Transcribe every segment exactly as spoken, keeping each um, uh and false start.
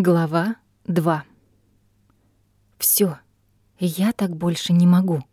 Глава два. Всё, я так больше не могу.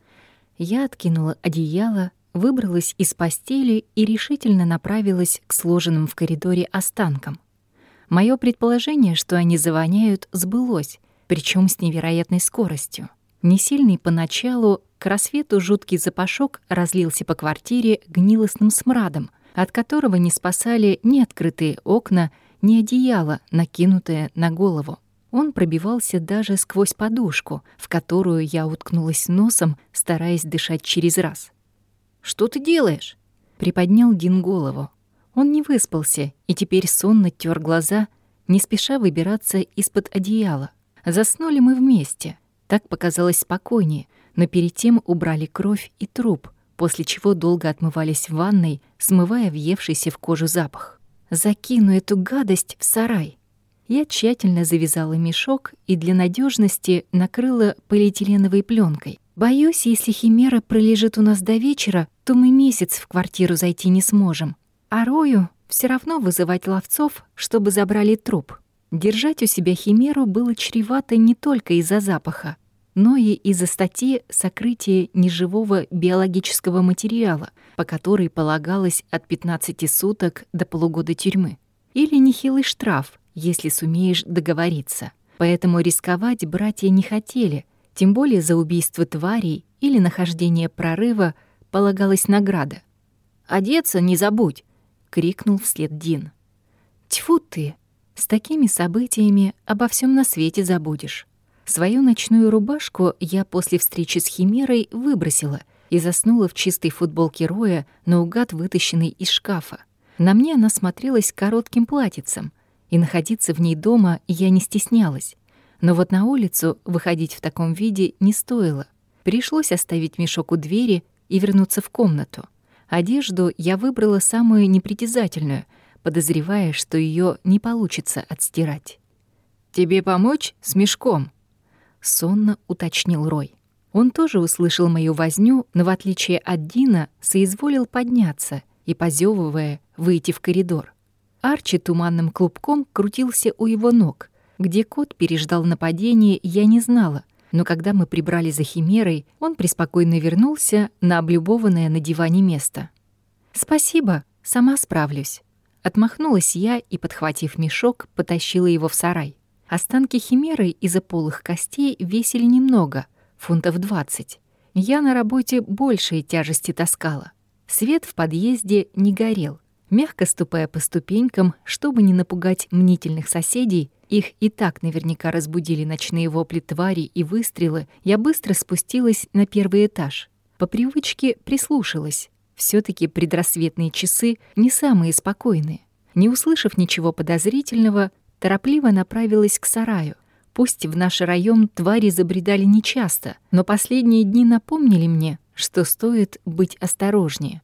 Я откинула одеяло, выбралась из постели и решительно направилась к сложенным в коридоре останкам. Моё предположение, что они завоняют, сбылось, причём с невероятной скоростью. Несильный поначалу, к рассвету жуткий запашок разлился по квартире гнилостным смрадом, от которого не спасали ни открытые окна, ни одеяло, накинутое на голову. Он пробивался даже сквозь подушку, в которую я уткнулась носом, стараясь дышать через раз. «Что ты делаешь?» — приподнял Дин голову. Он не выспался и теперь сонно тёр глаза, не спеша выбираться из-под одеяла. Заснули мы вместе. Так показалось спокойнее, но перед тем убрали кровь и труп, после чего долго отмывались в ванной, смывая въевшийся в кожу запах. «Закину эту гадость в сарай». Я тщательно завязала мешок и для надежности накрыла полиэтиленовой пленкой. Боюсь, если химера пролежит у нас до вечера, то мы месяц в квартиру зайти не сможем. А Рою все равно вызывать ловцов, чтобы забрали труп. Держать у себя химеру было чревато не только из-за запаха, но и из-за статьи «Сокрытие неживого биологического материала», по которой полагалось от пятнадцати суток до полугода тюрьмы. Или нехилый штраф, если сумеешь договориться. Поэтому рисковать братья не хотели, тем более за убийство тварей или нахождение прорыва полагалась награда. «Одеться не забудь!» — крикнул вслед Дин. «Тьфу ты! С такими событиями обо всем на свете забудешь». Свою ночную рубашку я после встречи с химерой выбросила и заснула в чистой футболке Роя, наугад вытащенной из шкафа. На мне она смотрелась коротким платьицем, и находиться в ней дома я не стеснялась. Но вот на улицу выходить в таком виде не стоило. Пришлось оставить мешок у двери и вернуться в комнату. Одежду я выбрала самую непритязательную, подозревая, что её не получится отстирать. «Тебе помочь с мешком?» — сонно уточнил Рой. Он тоже услышал мою возню, но, в отличие от Дина, соизволил подняться и, позёвывая, выйти в коридор. Арчи туманным клубком крутился у его ног. Где кот переждал нападение, я не знала, но когда мы прибрали за химерой, он преспокойно вернулся на облюбованное на диване место. «Спасибо, сама справлюсь». Отмахнулась я и, подхватив мешок, потащила его в сарай. Останки химеры из-за полых костей весили немного, фунтов двадцать. Я на работе большие тяжести таскала. Свет в подъезде не горел. Мягко ступая по ступенькам, чтобы не напугать мнительных соседей, их и так наверняка разбудили ночные вопли твари и выстрелы, я быстро спустилась на первый этаж. По привычке прислушалась. Всё-таки предрассветные часы не самые спокойные. Не услышав ничего подозрительного, торопливо направилась к сараю. Пусть в наш район твари забредали нечасто, но последние дни напомнили мне, что стоит быть осторожнее.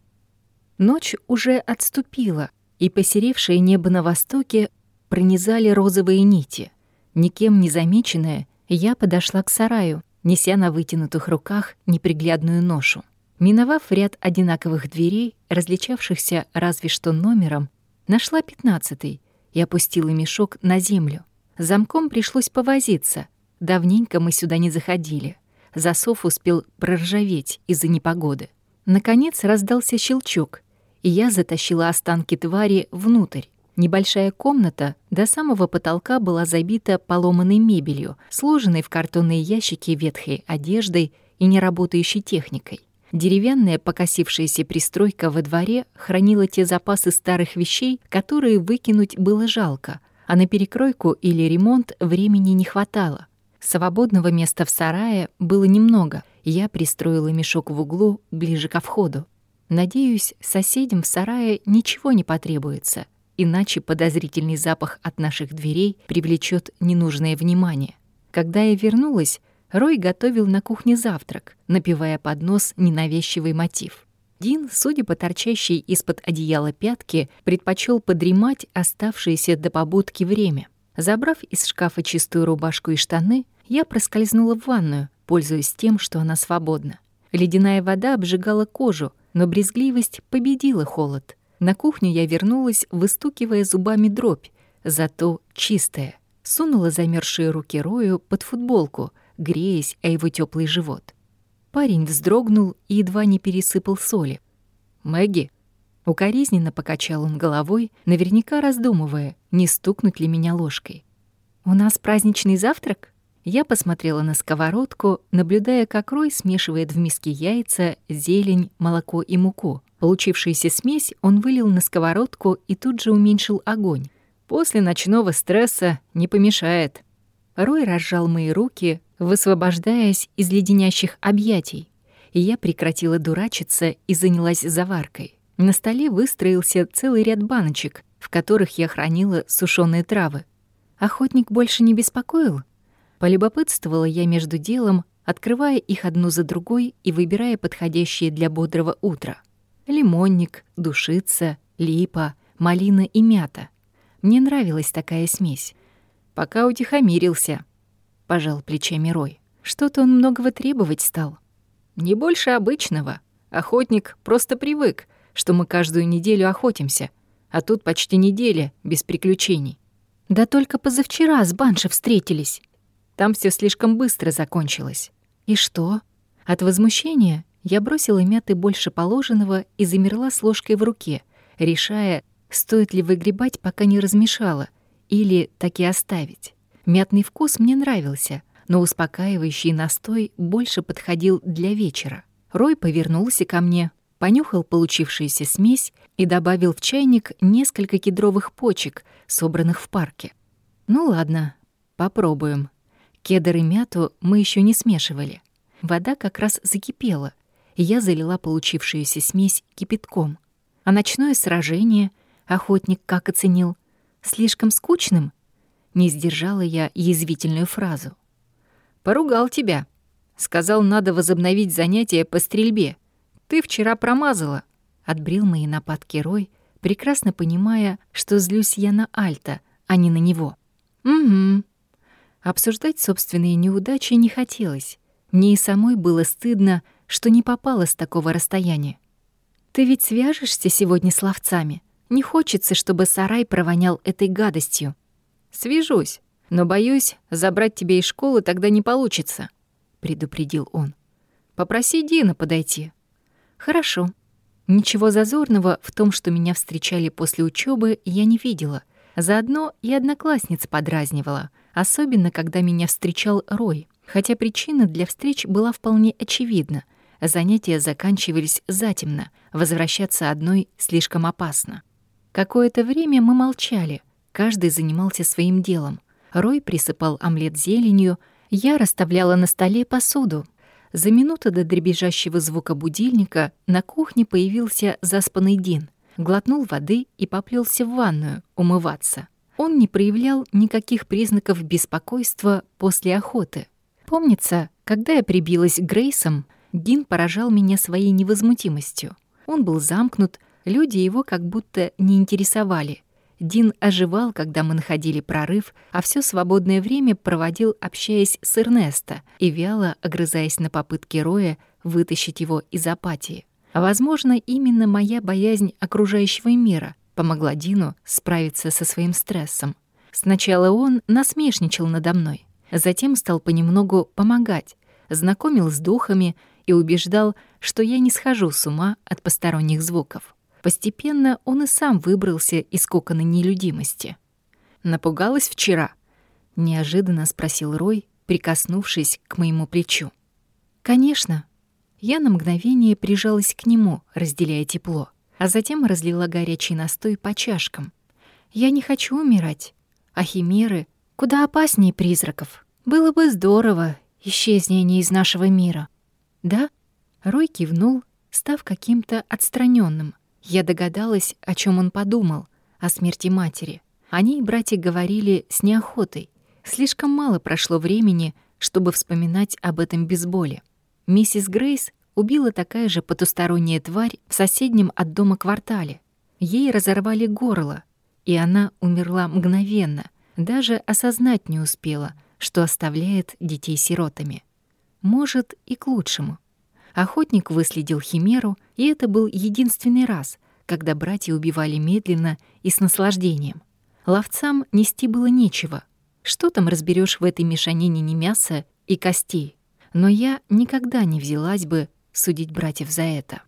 Ночь уже отступила, и посеревшее небо на востоке пронизали розовые нити. Никем не замеченная, я подошла к сараю, неся на вытянутых руках неприглядную ношу. Миновав ряд одинаковых дверей, различавшихся разве что номером, нашла пятнадцатый и опустила мешок на землю. С замком пришлось повозиться. Давненько мы сюда не заходили. Засов успел проржаветь из-за непогоды. Наконец раздался щелчок, и я затащила останки твари внутрь. Небольшая комната до самого потолка была забита поломанной мебелью, сложенной в картонные ящики ветхой одеждой и неработающей техникой. Деревянная покосившаяся пристройка во дворе хранила те запасы старых вещей, которые выкинуть было жалко, а на перекройку или ремонт времени не хватало. Свободного места в сарае было немного, и я пристроила мешок в углу ближе ко входу. Надеюсь, соседям в сарае ничего не потребуется, иначе подозрительный запах от наших дверей привлечет ненужное внимание. Когда я вернулась, Рой готовил на кухне завтрак, напевая под нос ненавязчивый мотив. Дин, судя по торчащей из-под одеяла пятки, предпочел подремать оставшееся до побудки время. Забрав из шкафа чистую рубашку и штаны, я проскользнула в ванную, пользуясь тем, что она свободна. Ледяная вода обжигала кожу, но брезгливость победила холод. На кухню я вернулась, выстукивая зубами дробь, зато чистая. сунула замерзшие руки Рою под футболку, греясь о его теплый живот. Парень вздрогнул и едва не пересыпал соли. «Мэгги?» Укоризненно покачал он головой, наверняка раздумывая, не стукнуть ли меня ложкой. «У нас праздничный завтрак?» Я посмотрела на сковородку, наблюдая, как Рой смешивает в миске яйца, зелень, молоко и муку. Получившуюся смесь он вылил на сковородку и тут же уменьшил огонь. «После ночного стресса не помешает». Рой разжал мои руки, высвобождаясь из леденящих объятий, и я прекратила дурачиться и занялась заваркой. На столе выстроился целый ряд баночек, в которых я хранила сушёные травы. Охотник больше не беспокоил? Полюбопытствовала я между делом, открывая их одну за другой и выбирая подходящие для бодрого утра. Лимонник, душица, липа, малина и мята. Мне нравилась такая смесь. «Пока утихомирился», — пожал плечами Рой. «Что-то он многого требовать стал». «Не больше обычного. Охотник просто привык, что мы каждую неделю охотимся, а тут почти неделя без приключений». «Да только позавчера с Банши встретились». Там все слишком быстро закончилось. «И что?» От возмущения я бросила мяты больше положенного и замерла с ложкой в руке, решая, стоит ли выгребать, пока не размешала, или так и оставить. Мятный вкус мне нравился, но успокаивающий настой больше подходил для вечера. Рой повернулся ко мне, понюхал получившуюся смесь и добавил в чайник несколько кедровых почек, собранных в парке. «Ну ладно, попробуем». Кедр и мяту мы еще не смешивали. Вода как раз закипела, и я залила получившуюся смесь кипятком. А ночное сражение охотник как оценил? Слишком скучным? Не сдержала я язвительную фразу. «Поругал тебя. Сказал, надо возобновить занятия по стрельбе. Ты вчера промазала», — отбрил мои нападки Рой, прекрасно понимая, что злюсь я на Альта, а не на него. «Угу». Обсуждать собственные неудачи не хотелось. Мне и самой было стыдно, что не попала с такого расстояния. «Ты ведь свяжешься сегодня с ловцами? Не хочется, чтобы сарай провонял этой гадостью». «Свяжусь, но, боюсь, забрать тебя из школы тогда не получится», — предупредил он. «Попроси Дина подойти». «Хорошо». Ничего зазорного в том, что меня встречали после учебы, я не видела. Заодно и одноклассниц подразнивала, особенно когда меня встречал Рой. Хотя причина для встреч была вполне очевидна. Занятия заканчивались затемно, возвращаться одной слишком опасно. Какое-то время мы молчали, каждый занимался своим делом. Рой присыпал омлет зеленью, я расставляла на столе посуду. За минуту до дребезжащего звука будильника на кухне появился заспанный Дин. Глотнул воды и поплелся в ванную умываться. Он не проявлял никаких признаков беспокойства после охоты. Помнится, когда я прибилась к Грейсам, Дин поражал меня своей невозмутимостью. Он был замкнут, люди его как будто не интересовали. Дин оживал, когда мы находили прорыв, а все свободное время проводил, общаясь с Эрнесто и вяло огрызаясь на попытки Роя вытащить его из апатии. Возможно, именно моя боязнь окружающего мира помогла Дину справиться со своим стрессом. Сначала он насмешничал надо мной, затем стал понемногу помогать, знакомил с духами и убеждал, что я не схожу с ума от посторонних звуков. Постепенно он и сам выбрался из кокона нелюдимости. «Напугалась вчера?» — неожиданно спросил Рой, прикоснувшись к моему плечу. «Конечно». Я на мгновение прижалась к нему, разделяя тепло, а затем разлила горячий настой по чашкам. «Я не хочу умирать, а химеры куда опаснее призраков. Было бы здорово, исчезни они из нашего мира». «Да?» — Рой кивнул, став каким-то отстраненным. Я догадалась, о чем он подумал, о смерти матери. О ней братья говорили с неохотой. Слишком мало прошло времени, чтобы вспоминать об этом без боли. Миссис Грейс убила такая же потусторонняя тварь в соседнем от дома квартале. Ей разорвали горло, и она умерла мгновенно, даже осознать не успела, что оставляет детей сиротами. Может, и к лучшему. Охотник выследил химеру, и это был единственный раз, когда братья убивали медленно и с наслаждением. Ловцам нести было нечего. Что там разберешь в этой мешанине не мяса и костей? Но я никогда не взялась бы судить братьев за это.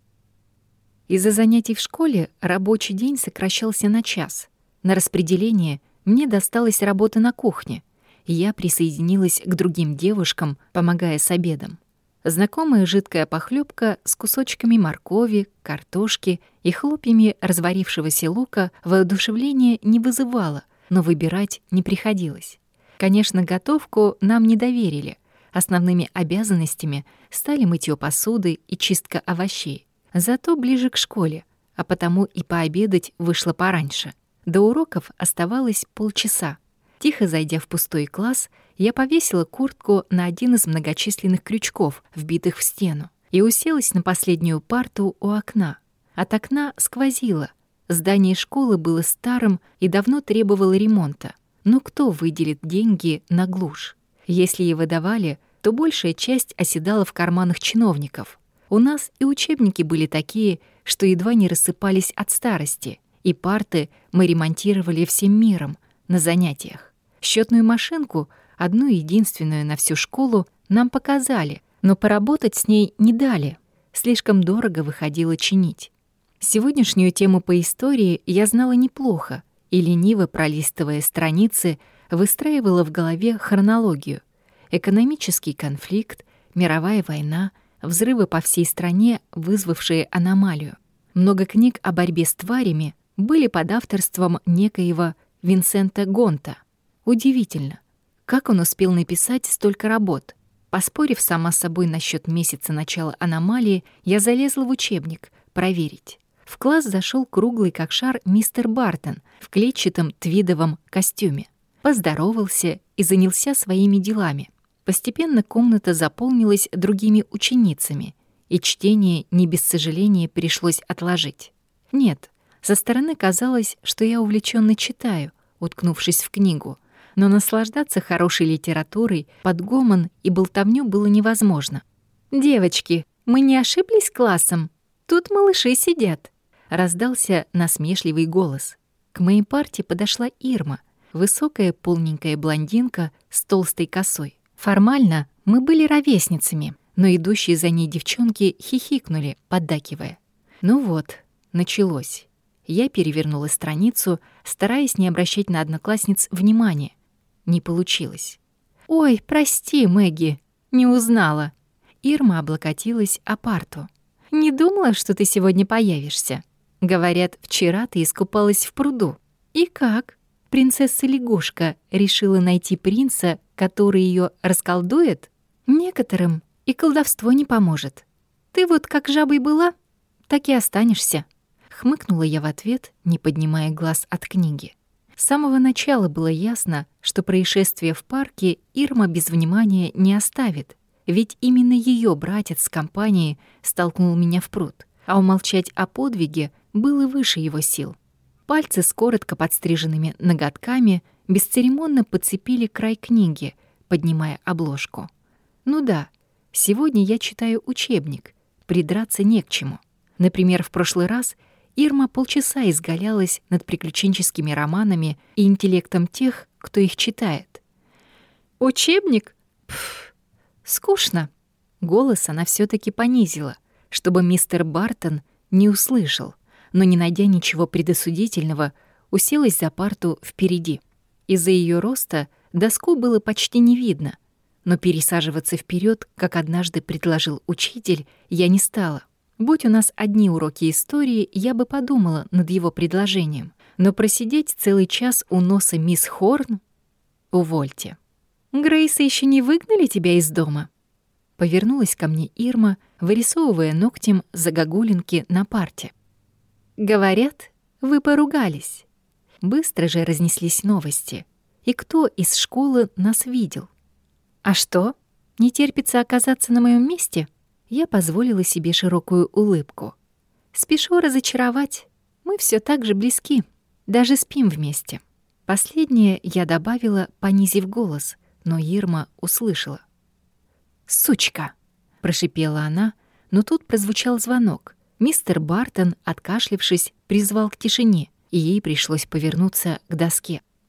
Из-за занятий в школе рабочий день сокращался на час. На распределение мне досталась работа на кухне, и я присоединилась к другим девушкам, помогая с обедом. Знакомая жидкая похлёбка с кусочками моркови, картошки и хлопьями разварившегося лука воодушевления не вызывала, но выбирать не приходилось. Конечно, готовку нам не доверили. Основными обязанностями стали мытьё посуды и чистка овощей. Зато ближе к школе, а потому и пообедать вышло пораньше. До уроков оставалось полчаса. Тихо зайдя в пустой класс, я повесила куртку на один из многочисленных крючков, вбитых в стену, и уселась на последнюю парту у окна. От окна сквозило. Здание школы было старым и давно требовало ремонта. Но кто выделит деньги на глушь? Если и выдавали, то большая часть оседала в карманах чиновников. У нас и учебники были такие, что едва не рассыпались от старости, и парты мы ремонтировали всем миром на занятиях. Счетную машинку, одну единственную на всю школу, нам показали, но поработать с ней не дали. Слишком дорого выходило чинить. Сегодняшнюю тему по истории я знала неплохо и, лениво пролистывая страницы, выстраивала в голове хронологию. Экономический конфликт, мировая война, взрывы по всей стране, вызвавшие аномалию. Много книг о борьбе с тварями были под авторством некоего Винсента Гонта. Удивительно, как он успел написать столько работ. Поспорив сама с собой насчет месяца начала аномалии, я залезла в учебник проверить. В класс зашел круглый как шар мистер Бартон в клетчатом твидовом костюме. Поздоровался и занялся своими делами. Постепенно комната заполнилась другими ученицами, и чтение не без сожаления пришлось отложить. Нет, со стороны казалось, что я увлечённо читаю, уткнувшись в книгу, но наслаждаться хорошей литературой под гомон и болтовню было невозможно. «Девочки, мы не ошиблись классом? Тут малыши сидят», — раздался насмешливый голос. К моей парте подошла Ирма, высокая полненькая блондинка с толстой косой. Формально мы были ровесницами, но идущие за ней девчонки хихикнули, поддакивая. Ну вот, началось. Я перевернула страницу, стараясь не обращать на одноклассниц внимания. Не получилось. «Ой, прости, Мэгги, не узнала». Ирма облокотилась о парту. «Не думала, что ты сегодня появишься. Говорят, вчера ты искупалась в пруду. И как? Принцесса-лягушка решила найти принца, который её расколдует? Некоторым и колдовство не поможет. Ты вот как жабой была, так и останешься». Хмыкнула я в ответ, не поднимая глаз от книги. С самого начала было ясно, что происшествие в парке Ирма без внимания не оставит, ведь именно её братец с компанией столкнул меня в пруд, а умолчать о подвиге было выше его сил. Пальцы с коротко подстриженными ноготками бесцеремонно подцепили край книги, поднимая обложку. Ну да, сегодня я читаю учебник, придраться не к чему. Например, в прошлый раз Ирма полчаса изгалялась над приключенческими романами и интеллектом тех, кто их читает. «Учебник? Пф, скучно». Голос она всё-таки понизила, чтобы мистер Бартон не услышал, но, не найдя ничего предосудительного, уселась за парту впереди. Из-за её роста доску было почти не видно, но пересаживаться вперёд, как однажды предложил учитель, я не стала. Будь у нас одни уроки истории, я бы подумала над его предложением. Но просидеть целый час у носа мисс Хорн? Увольте. Грейса ещё не выгнали тебя из дома? Повернулась ко мне Ирма, вырисовывая ногтем загогулинки на парте. Говорят, вы поругались. Быстро же разнеслись новости. И кто из школы нас видел? А что, не терпится оказаться на моём месте? Я позволила себе широкую улыбку. Спешу разочаровать. Мы всё так же близки. Даже спим вместе. Последнее я добавила, понизив голос, но Ирма услышала. «Сучка!» — прошипела она, но тут прозвучал звонок. Мистер Бартон, откашлявшись, призвал к тишине, и ей пришлось повернуться к доске.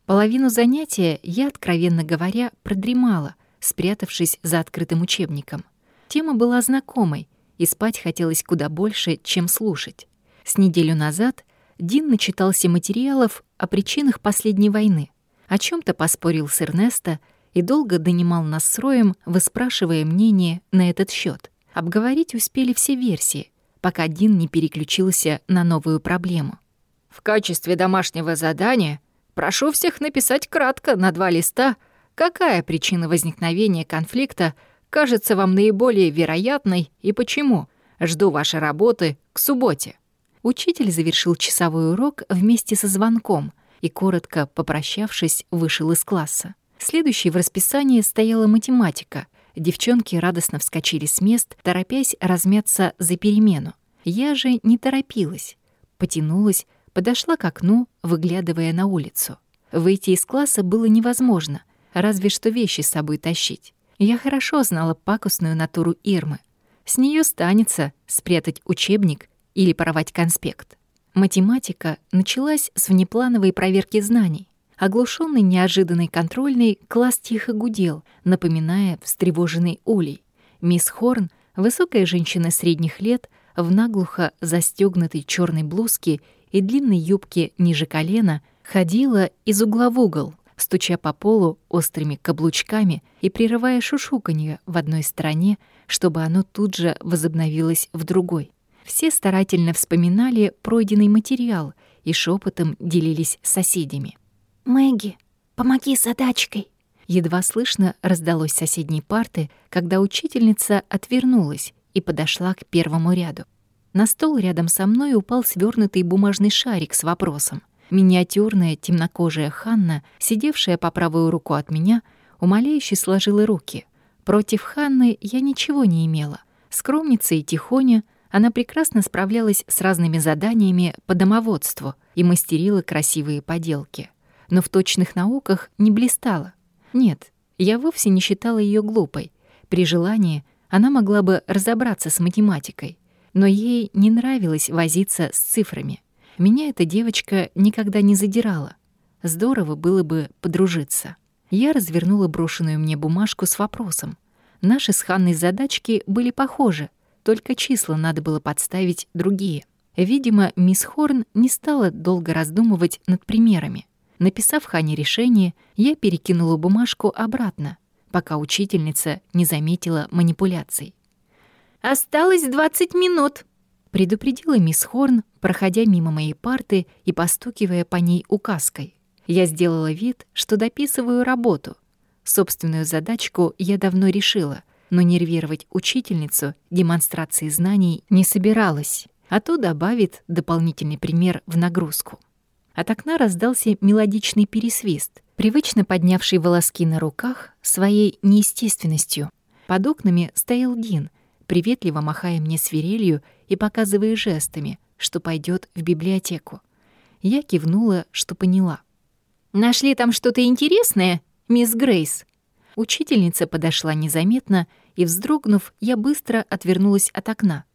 Половину занятия я, откровенно говоря, продремала, спрятавшись за открытым учебником. Тема была знакомой, и спать хотелось куда больше, чем слушать. С неделю назад Дин начитался материалов о причинах последней войны, о чем-то поспорил с Эрнесто и долго донимал нас с Роем, выспрашивая мнение на этот счет. Обговорить успели все версии, пока Дин не переключился на новую проблему. В качестве домашнего задания прошу всех написать кратко на два листа, какая причина возникновения конфликта кажется вам наиболее вероятной и почему. Жду вашей работы к субботе. Учитель завершил часовой урок вместе со звонком и, коротко попрощавшись, вышел из класса. Следующей в расписании стояла математика. Девчонки радостно вскочили с мест, торопясь размяться за перемену. Я же не торопилась. Потянулась, подошла к окну, выглядывая на улицу. Выйти из класса было невозможно, разве что вещи с собой тащить. Я хорошо знала пакостную натуру Ирмы. С нее станется спрятать учебник или порвать конспект. Математика началась с внеплановой проверки знаний. Оглушенный неожиданной контрольной, класс тихо гудел, напоминая встревоженный улей. Мисс Хорн, высокая женщина средних лет, в наглухо застегнутой черной блузке и длинной юбке ниже колена, ходила из угла в угол, стуча по полу острыми каблучками и прерывая шушуканье в одной стороне, чтобы оно тут же возобновилось в другой. Все старательно вспоминали пройденный материал и шепотом делились с соседями. «Мэгги, помоги с задачкой!» Едва слышно раздалось с соседней парты, когда учительница отвернулась и подошла к первому ряду. На стол рядом со мной упал свернутый бумажный шарик с вопросом. Миниатюрная темнокожая Ханна, сидевшая по правую руку от меня, умоляюще сложила руки. Против Ханны я ничего не имела. Скромница и тихоня, она прекрасно справлялась с разными заданиями по домоводству и мастерила красивые поделки. Но в точных науках не блистала. Нет, я вовсе не считала ее глупой. При желании она могла бы разобраться с математикой. Но ей не нравилось возиться с цифрами. Меня эта девочка никогда не задирала. Здорово было бы подружиться. Я развернула брошенную мне бумажку с вопросом. Наши с Ханной задачки были похожи, только числа надо было подставить другие. Видимо, мисс Хорн не стала долго раздумывать над примерами. Написав Хане решение, я перекинула бумажку обратно, пока учительница не заметила манипуляций. «Осталось двадцать минут», — предупредила мисс Хорн, проходя мимо моей парты и постукивая по ней указкой. Я сделала вид, что дописываю работу. Собственную задачку я давно решила, но нервировать учительницу демонстрацией знаний не собиралась, а то добавит дополнительный пример в нагрузку. От окна раздался мелодичный пересвист, привычно поднявший волоски на руках своей неестественностью. Под окнами стоял Дин, приветливо махая мне свирелью и показывая жестами, что пойдет в библиотеку. Я кивнула, что поняла. «Нашли там что-то интересное, мисс Грейс?» Учительница подошла незаметно, и, вздрогнув, я быстро отвернулась от окна.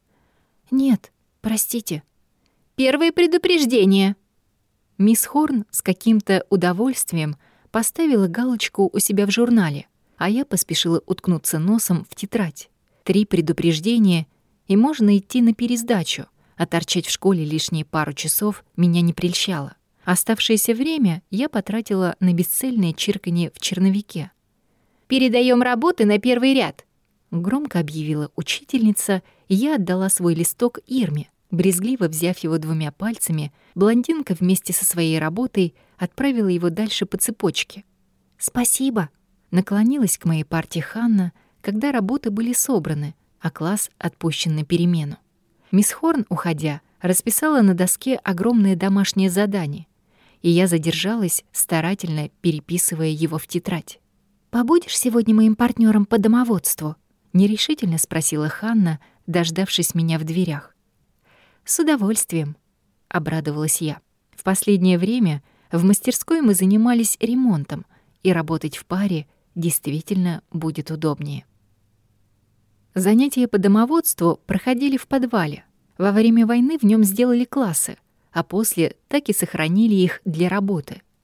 «Нет, простите». «Первое предупреждение». Мисс Хорн с каким-то удовольствием поставила галочку у себя в журнале, а я поспешила уткнуться носом в тетрадь. Три предупреждения, и можно идти на пересдачу, а торчать в школе лишние пару часов меня не прельщало. Оставшееся время я потратила на бесцельное чирканье в черновике. «Передаем работы на первый ряд», — громко объявила учительница, и я отдала свой листок Ирме. Брезгливо взяв его двумя пальцами, блондинка вместе со своей работой отправила его дальше по цепочке. «Спасибо», — наклонилась к моей парте Ханна, когда работы были собраны, а класс отпущен на перемену. Мисс Хорн, уходя, расписала на доске огромное домашнее задание, и я задержалась, старательно переписывая его в тетрадь. «Побудешь сегодня моим партнером по домоводству?» — нерешительно спросила Ханна, дождавшись меня в дверях. «С удовольствием», — обрадовалась я. В последнее время в мастерской мы занимались ремонтом, и работать в паре действительно будет удобнее. Занятия по домоводству проходили в подвале. Во время войны в нем сделали классы, а после так и сохранили их для работы.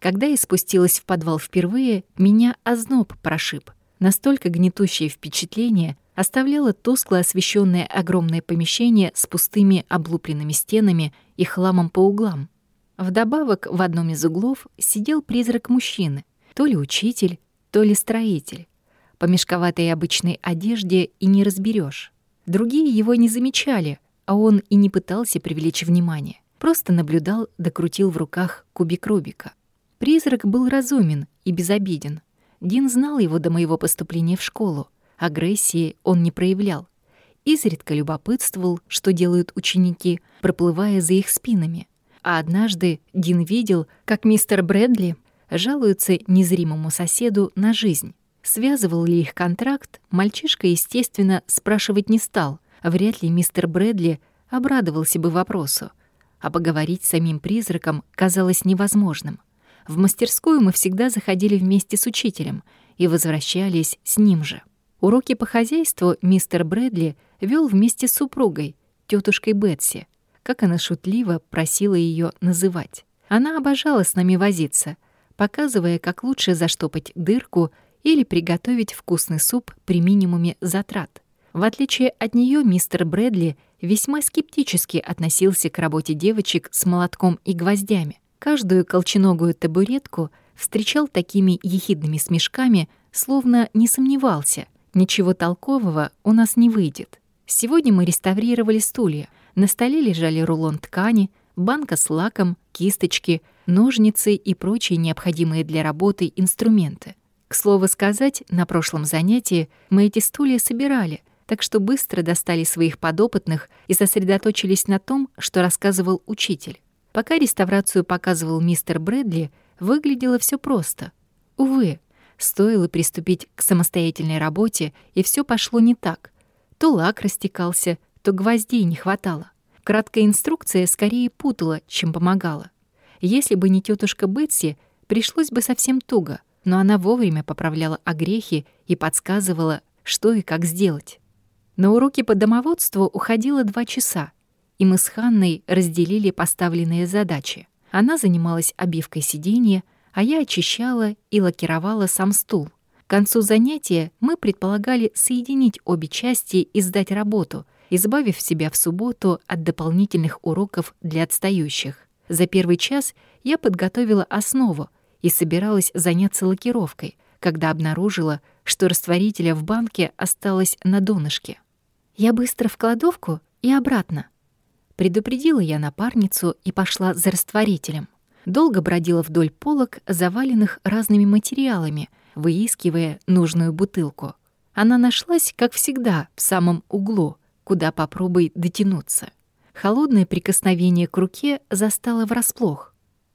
Когда я спустилась в подвал впервые, меня озноб прошиб. Настолько гнетущее впечатление оставляло тускло освещенное огромное помещение с пустыми облупленными стенами и хламом по углам. Вдобавок в одном из углов сидел призрак мужчины, то ли учитель, то ли строитель. По мешковатой обычной одежде и не разберешь. Другие его не замечали, а он и не пытался привлечь внимание. Просто наблюдал да крутил в руках кубик Рубика. Призрак был разумен и безобиден. Дин знал его до моего поступления в школу. Агрессии он не проявлял. Изредка любопытствовал, что делают ученики, проплывая за их спинами. А однажды Дин видел, как мистер Брэдли жалуется незримому соседу на жизнь. Связывал ли их контракт, мальчишка, естественно, спрашивать не стал. Вряд ли мистер Брэдли обрадовался бы вопросу. А поговорить с самим призраком казалось невозможным. В мастерскую мы всегда заходили вместе с учителем и возвращались с ним же. Уроки по хозяйству мистер Брэдли вел вместе с супругой, тетушкой Бетси, как она шутливо просила ее называть. Она обожала с нами возиться, показывая, как лучше заштопать дырку или приготовить вкусный суп при минимуме затрат. В отличие от нее, мистер Брэдли весьма скептически относился к работе девочек с молотком и гвоздями. Каждую колченогую табуретку встречал такими ехидными смешками, словно не сомневался. Ничего толкового у нас не выйдет. Сегодня мы реставрировали стулья. На столе лежали рулон ткани, банка с лаком, кисточки, ножницы и прочие необходимые для работы инструменты. К слову сказать, на прошлом занятии мы эти стулья собирали, так что быстро достали своих подопытных и сосредоточились на том, что рассказывал учитель. Пока реставрацию показывал мистер Брэдли, выглядело все просто. Увы, стоило приступить к самостоятельной работе, и все пошло не так. То лак растекался, то гвоздей не хватало. Краткая инструкция скорее путала, чем помогала. Если бы не тетушка Бетси, пришлось бы совсем туго, но она вовремя поправляла огрехи и подсказывала, что и как сделать. На уроки по домоводству уходило два часа, и мы с Ханной разделили поставленные задачи. Она занималась обивкой сиденья, а я очищала и лакировала сам стул. К концу занятия мы предполагали соединить обе части и сдать работу, избавив себя в субботу от дополнительных уроков для отстающих. За первый час я подготовила основу и собиралась заняться лакировкой, когда обнаружила, что растворителя в банке осталось на донышке. «Я быстро в кладовку и обратно», — предупредила я напарницу и пошла за растворителем. Долго бродила вдоль полок, заваленных разными материалами, выискивая нужную бутылку. Она нашлась, как всегда, в самом углу, куда попробуй дотянуться. Холодное прикосновение к руке застало врасплох.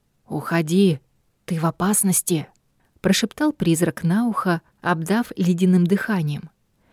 «Уходи, ты в опасности», — прошептал призрак на ухо, обдав ледяным дыханием.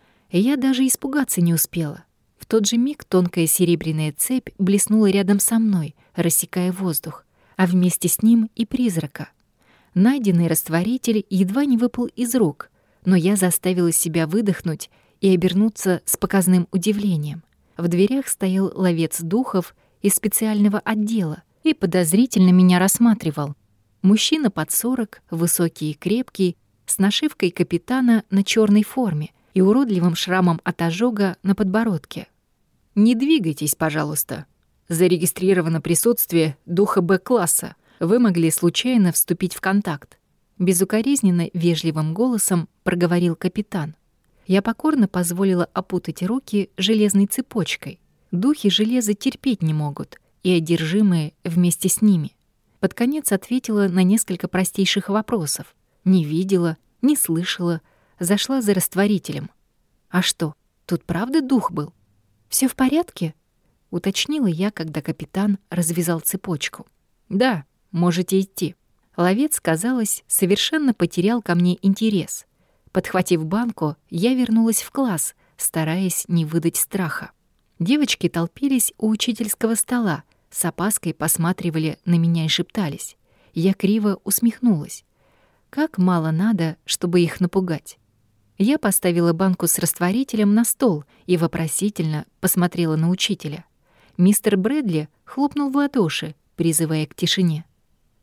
Я даже испугаться не успела. В тот же миг тонкая серебряная цепь блеснула рядом со мной, рассекая воздух, а вместе с ним и призрака. Найденный растворитель едва не выпал из рук, но я заставила себя выдохнуть и обернуться с показным удивлением. В дверях стоял ловец духов из специального отдела и подозрительно меня рассматривал. Мужчина под сорок, высокий и крепкий, с нашивкой капитана на черной форме и уродливым шрамом от ожога на подбородке. «Не двигайтесь, пожалуйста. Зарегистрировано присутствие духа Б-класса. Вы могли случайно вступить в контакт». Безукоризненно вежливым голосом проговорил капитан. Я покорно позволила опутать руки железной цепочкой. Духи железа терпеть не могут, и одержимые вместе с ними. Под конец ответила на несколько простейших вопросов. Не видела, не слышала, зашла за растворителем. «А что, тут правда дух был? Все в порядке?» — уточнила я, когда капитан развязал цепочку. «Да, можете идти». Ловец, казалось, совершенно потерял ко мне интерес. Подхватив банку, я вернулась в класс, стараясь не выдать страха. Девочки толпились у учительского стола, с опаской посматривали на меня и шептались. Я криво усмехнулась. Как мало надо, чтобы их напугать. Я поставила банку с растворителем на стол и вопросительно посмотрела на учителя. Мистер Брэдли хлопнул в ладоши, призывая к тишине.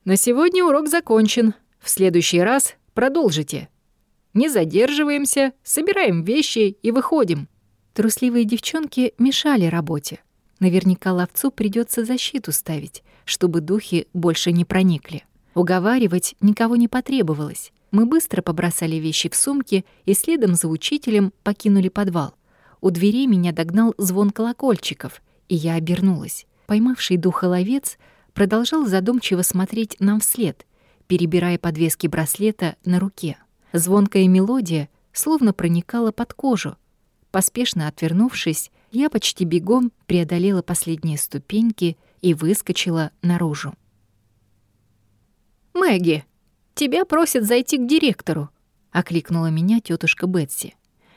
На сегодня урок закончен. В следующий раз продолжите. Не задерживаемся, собираем вещи и выходим». Трусливые девчонки мешали работе. Наверняка ловцу придется защиту ставить, чтобы духи больше не проникли. Уговаривать никого не потребовалось. Мы быстро побросали вещи в сумки и следом за учителем покинули подвал. У дверей меня догнал звон колокольчиков, и я обернулась. Поймавший духа ловец продолжал задумчиво смотреть нам вслед, перебирая подвески браслета на руке. Звонкая мелодия словно проникала под кожу. Поспешно отвернувшись, я почти бегом преодолела последние ступеньки и выскочила наружу. «Мэгги, тебя просят зайти к директору», — окликнула меня тетушка Бетси.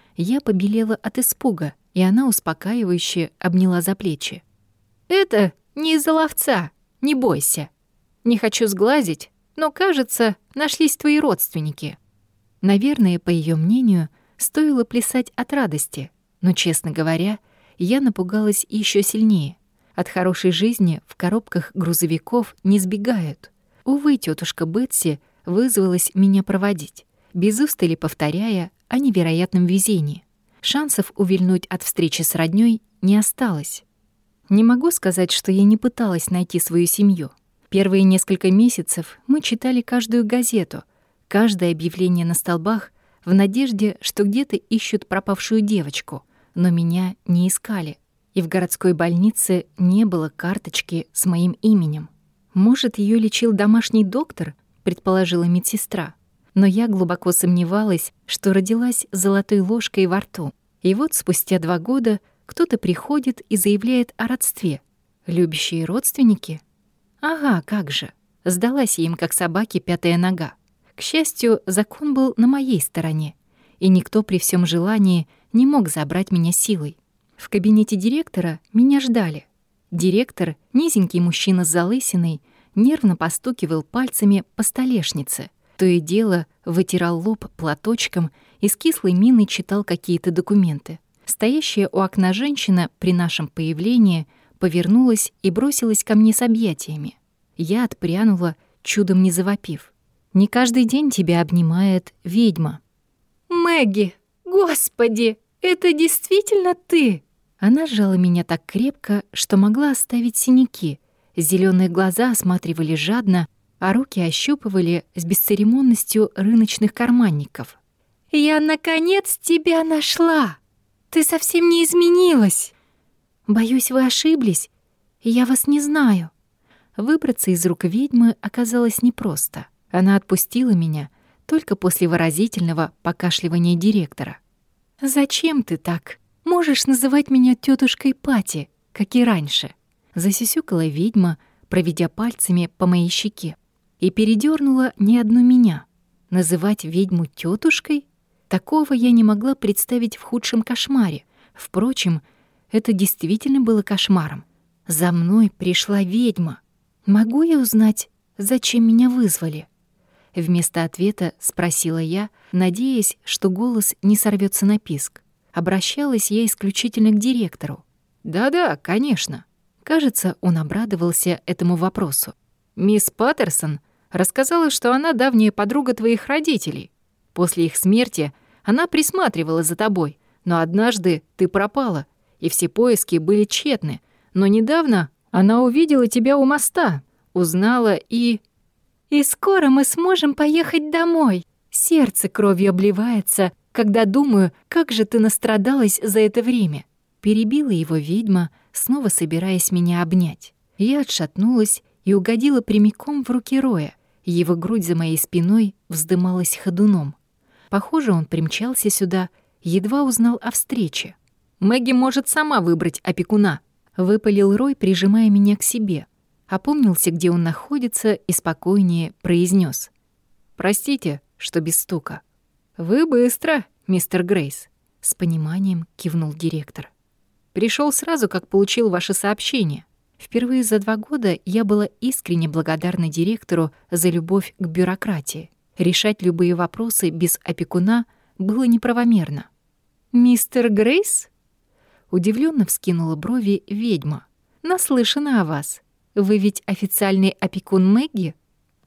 Я побелела от испуга, и она успокаивающе обняла за плечи. «Это не из-за ловца, не бойся. Не хочу сглазить, но, кажется, нашлись твои родственники». Наверное, по ее мнению, стоило плясать от радости, но, честно говоря, я напугалась еще сильнее. От хорошей жизни в коробках грузовиков не сбегают. Увы, тетушка Бетси вызвалась меня проводить, без устали повторяя о невероятном везении. Шансов увильнуть от встречи с роднёй не осталось. Не могу сказать, что я не пыталась найти свою семью. Первые несколько месяцев мы читали каждую газету, каждое объявление на столбах в надежде, что где-то ищут пропавшую девочку, но меня не искали, и в городской больнице не было карточки с моим именем. Может, ее лечил домашний доктор, предположила медсестра, но я глубоко сомневалась, что родилась с золотой ложкой во рту. И вот спустя два года кто-то приходит и заявляет о родстве. Любящие родственники? Ага, как же. Сдалась я им, как собаке, пятая нога. К счастью, закон был на моей стороне, и никто при всем желании не мог забрать меня силой. В кабинете директора меня ждали. Директор, низенький мужчина с залысиной, нервно постукивал пальцами по столешнице. То и дело вытирал лоб платочком и с кислой миной читал какие-то документы. Стоящая у окна женщина при нашем появлении повернулась и бросилась ко мне с объятиями. Я отпрянула, чудом не завопив. Не каждый день тебя обнимает ведьма. «Мэгги, господи, это действительно ты?» Она сжала меня так крепко, что могла оставить синяки. Зелёные глаза осматривали жадно, а руки ощупывали с бесцеремонностью рыночных карманников. «Я, наконец, тебя нашла! Ты совсем не изменилась!» «Боюсь, вы ошиблись. Я вас не знаю». Выбраться из рук ведьмы оказалось непросто. Она отпустила меня только после выразительного покашливания директора. «Зачем ты так? Можешь называть меня тётушкой Пати, как и раньше». Засюсюкала ведьма, проведя пальцами по моей щеке, и передёрнула не одну меня. Называть ведьму тётушкой? Такого я не могла представить в худшем кошмаре. Впрочем, это действительно было кошмаром. За мной пришла ведьма. Могу я узнать, зачем меня вызвали? Вместо ответа спросила я, надеясь, что голос не сорвётся на писк. Обращалась я исключительно к директору. «Да-да, конечно». Кажется, он обрадовался этому вопросу. «Мисс Паттерсон рассказала, что она давняя подруга твоих родителей. После их смерти она присматривала за тобой, но однажды ты пропала, и все поиски были тщетны. Но недавно она увидела тебя у моста, узнала и...» «И скоро мы сможем поехать домой. Сердце кровью обливается, когда думаю, как же ты настрадалась за это время». Перебила его ведьма, снова собираясь меня обнять. Я отшатнулась и угодила прямиком в руки Роя. Его грудь за моей спиной вздымалась ходуном. Похоже, он примчался сюда, едва узнал о встрече. «Мэгги может сама выбрать опекуна», — выпалил Рой, прижимая меня к себе. Опомнился, где он находится, и спокойнее произнес: «Простите, что без стука». «Вы быстро, мистер Грейс», — с пониманием кивнул директор. «Пришёл сразу, как получил ваше сообщение». Впервые за два года я была искренне благодарна директору за любовь к бюрократии. Решать любые вопросы без опекуна было неправомерно. «Мистер Грейс?» Удивлённо вскинула брови ведьма. «Наслышана о вас. Вы ведь официальный опекун Мэгги?»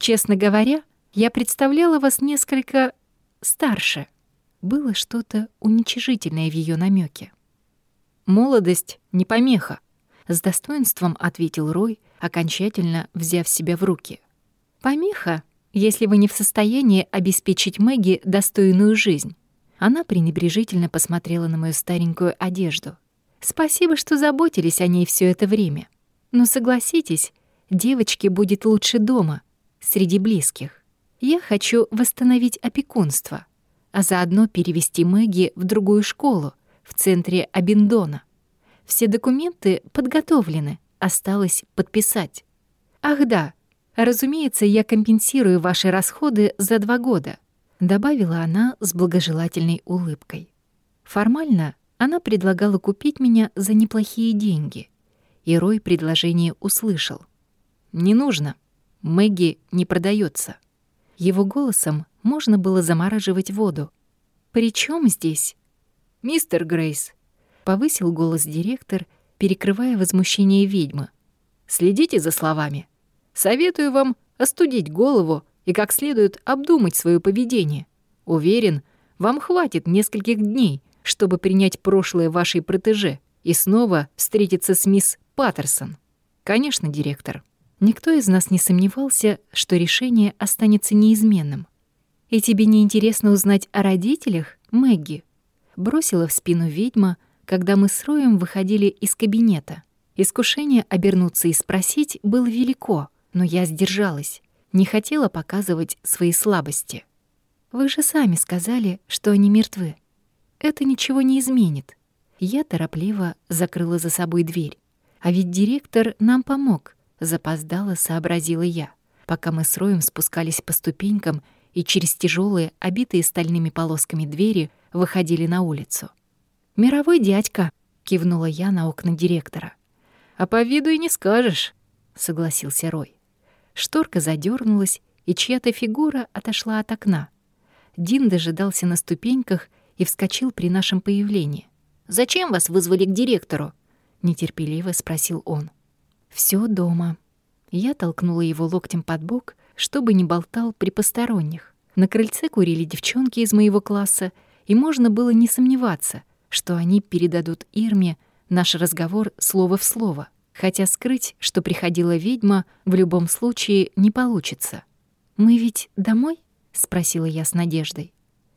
Честно говоря, я представляла вас несколько старше». Было что-то уничижительное в ее намеке. «Молодость не помеха», — с достоинством ответил Рой, окончательно взяв себя в руки. «Помеха, если вы не в состоянии обеспечить Мэгги достойную жизнь». Она пренебрежительно посмотрела на мою старенькую одежду. «Спасибо, что заботились о ней все это время. Но согласитесь, девочке будет лучше дома, среди близких. Я хочу восстановить опекунство, а заодно перевести Мэгги в другую школу в центре Абиндона. Все документы подготовлены, осталось подписать. Ах да, разумеется, я компенсирую ваши расходы за два года», — добавила она с благожелательной улыбкой. Формально она предлагала купить меня за неплохие деньги, и Рой предложение услышал. «Не нужно. Мэгги не продается. Его голосом можно было замораживать воду. «При чём здесь?» «Мистер Грейс», — повысил голос директор, перекрывая возмущение ведьмы. «Следите за словами. Советую вам остудить голову и как следует обдумать свое поведение. Уверен, вам хватит нескольких дней, чтобы принять прошлое вашей протеже и снова встретиться с мисс Паттерсон». «Конечно, директор». Никто из нас не сомневался, что решение останется неизменным. «И тебе не интересно узнать о родителях, Мэгги?» — бросила в спину ведьма, когда мы с Роем выходили из кабинета. Искушение обернуться и спросить было велико, но я сдержалась, не хотела показывать свои слабости. «Вы же сами сказали, что они мертвы. Это ничего не изменит». Я торопливо закрыла за собой дверь. «А ведь директор нам помог», — запоздало сообразила я, пока мы с Роем спускались по ступенькам и через тяжелые, обитые стальными полосками двери выходили на улицу. «Мировой дядька», — кивнула я на окна директора. «А по виду и не скажешь», — согласился Рой. Шторка задернулась, и чья-то фигура отошла от окна. Дин дожидался на ступеньках и вскочил при нашем появлении. «Зачем вас вызвали к директору?» — нетерпеливо спросил он. «Всё дома». Я толкнула его локтем под бок, чтобы не болтал при посторонних. На крыльце курили девчонки из моего класса, и можно было не сомневаться, что они передадут Ирме наш разговор слово в слово, хотя скрыть, что приходила ведьма, в любом случае не получится. «Мы ведь домой?» — спросила я с надеждой.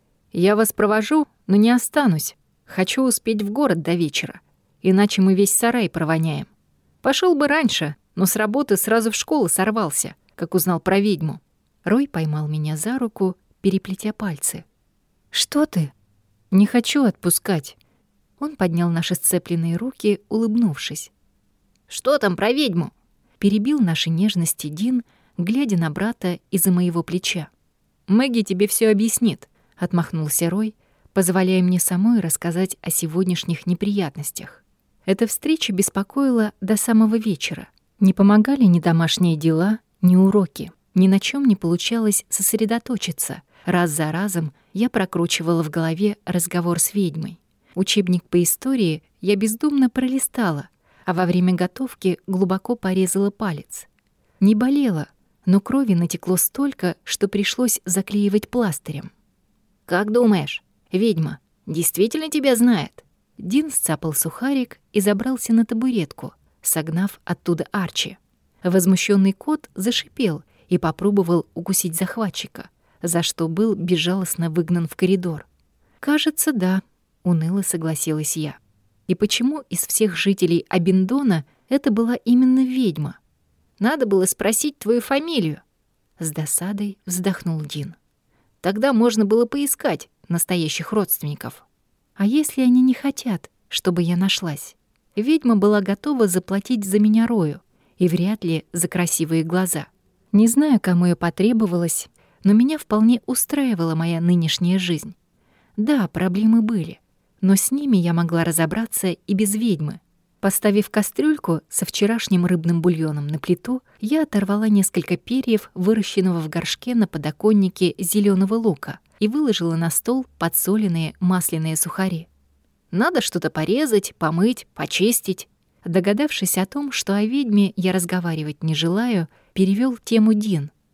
«Я вас провожу, но не останусь. Хочу успеть в город до вечера, иначе мы весь сарай провоняем. Пошел бы раньше, но с работы сразу в школу сорвался, как узнал про ведьму». Рой поймал меня за руку, переплетя пальцы. «Что ты?» «Не хочу отпускать». Он поднял наши сцепленные руки, улыбнувшись. «Что там про ведьму?» Перебил наши нежности Дин, глядя на брата из-за моего плеча. «Мэгги тебе все объяснит», — отмахнулся Рой, позволяя мне самой рассказать о сегодняшних неприятностях. Эта встреча беспокоила до самого вечера. Не помогали ни домашние дела, ни уроки. Ни на чем не получалось сосредоточиться. Раз за разом я прокручивала в голове разговор с ведьмой. Учебник по истории я бездумно пролистала, а во время готовки глубоко порезала палец. Не болело, но крови натекло столько, что пришлось заклеивать пластырем. «Как думаешь, ведьма действительно тебя знает?» Дин сцапал сухарик и забрался на табуретку, согнав оттуда Арчи. Возмущенный кот зашипел и попробовал укусить захватчика, за что был безжалостно выгнан в коридор. «Кажется, да», — уныло согласилась я. «И почему из всех жителей Абиндона это была именно ведьма?» «Надо было спросить твою фамилию», — с досадой вздохнул Дин. «Тогда можно было поискать настоящих родственников». «А если они не хотят, чтобы я нашлась?» Ведьма была готова заплатить за меня Рою, и вряд ли за красивые глаза. Не знаю, кому я потребовалась, но меня вполне устраивала моя нынешняя жизнь. Да, проблемы были, но с ними я могла разобраться и без ведьмы. Поставив кастрюльку со вчерашним рыбным бульоном на плиту, я оторвала несколько перьев, выращенного в горшке на подоконнике зеленого лука, и выложила на стол подсоленные масляные сухари. «Надо что-то порезать, помыть, почистить». Догадавшись о том, что о ведьме я разговаривать не желаю, перевёл тему Дин.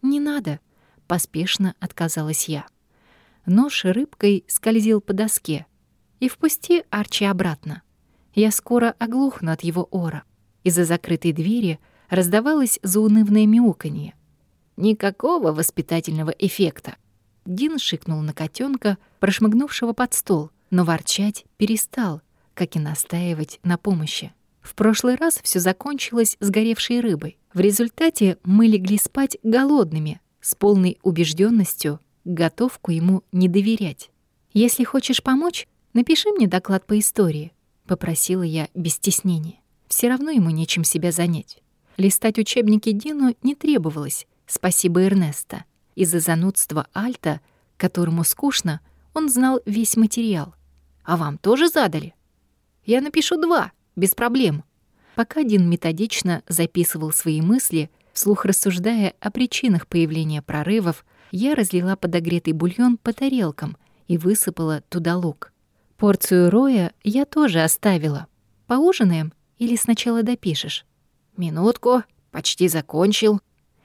«Не надо», — поспешно отказалась я. Нож рыбкой скользил по доске. «И впусти Арчи обратно. Я скоро оглохну от его ора». Из-за закрытой двери раздавалось заунывное мяуканье. Никакого воспитательного эффекта. Дин шикнул на котенка, прошмыгнувшего под стол, но ворчать перестал, как и настаивать на помощи. В прошлый раз все закончилось сгоревшей рыбой. В результате мы легли спать голодными, с полной убежденностью готовку ему не доверять. «Если хочешь помочь, напиши мне доклад по истории», — попросила я без стеснения. Все равно ему нечем себя занять. Листать учебники Дину не требовалось, спасибо Эрнеста. Из-за занудства Альта, которому скучно, он знал весь материал. «А вам тоже задали?» «Я напишу два, без проблем». Пока Дин методично записывал свои мысли, вслух рассуждая о причинах появления прорывов, я разлила подогретый бульон по тарелкам и высыпала туда лук. Порцию роя я тоже оставила. «Поужинаем или сначала допишешь?» «Минутку, почти закончил».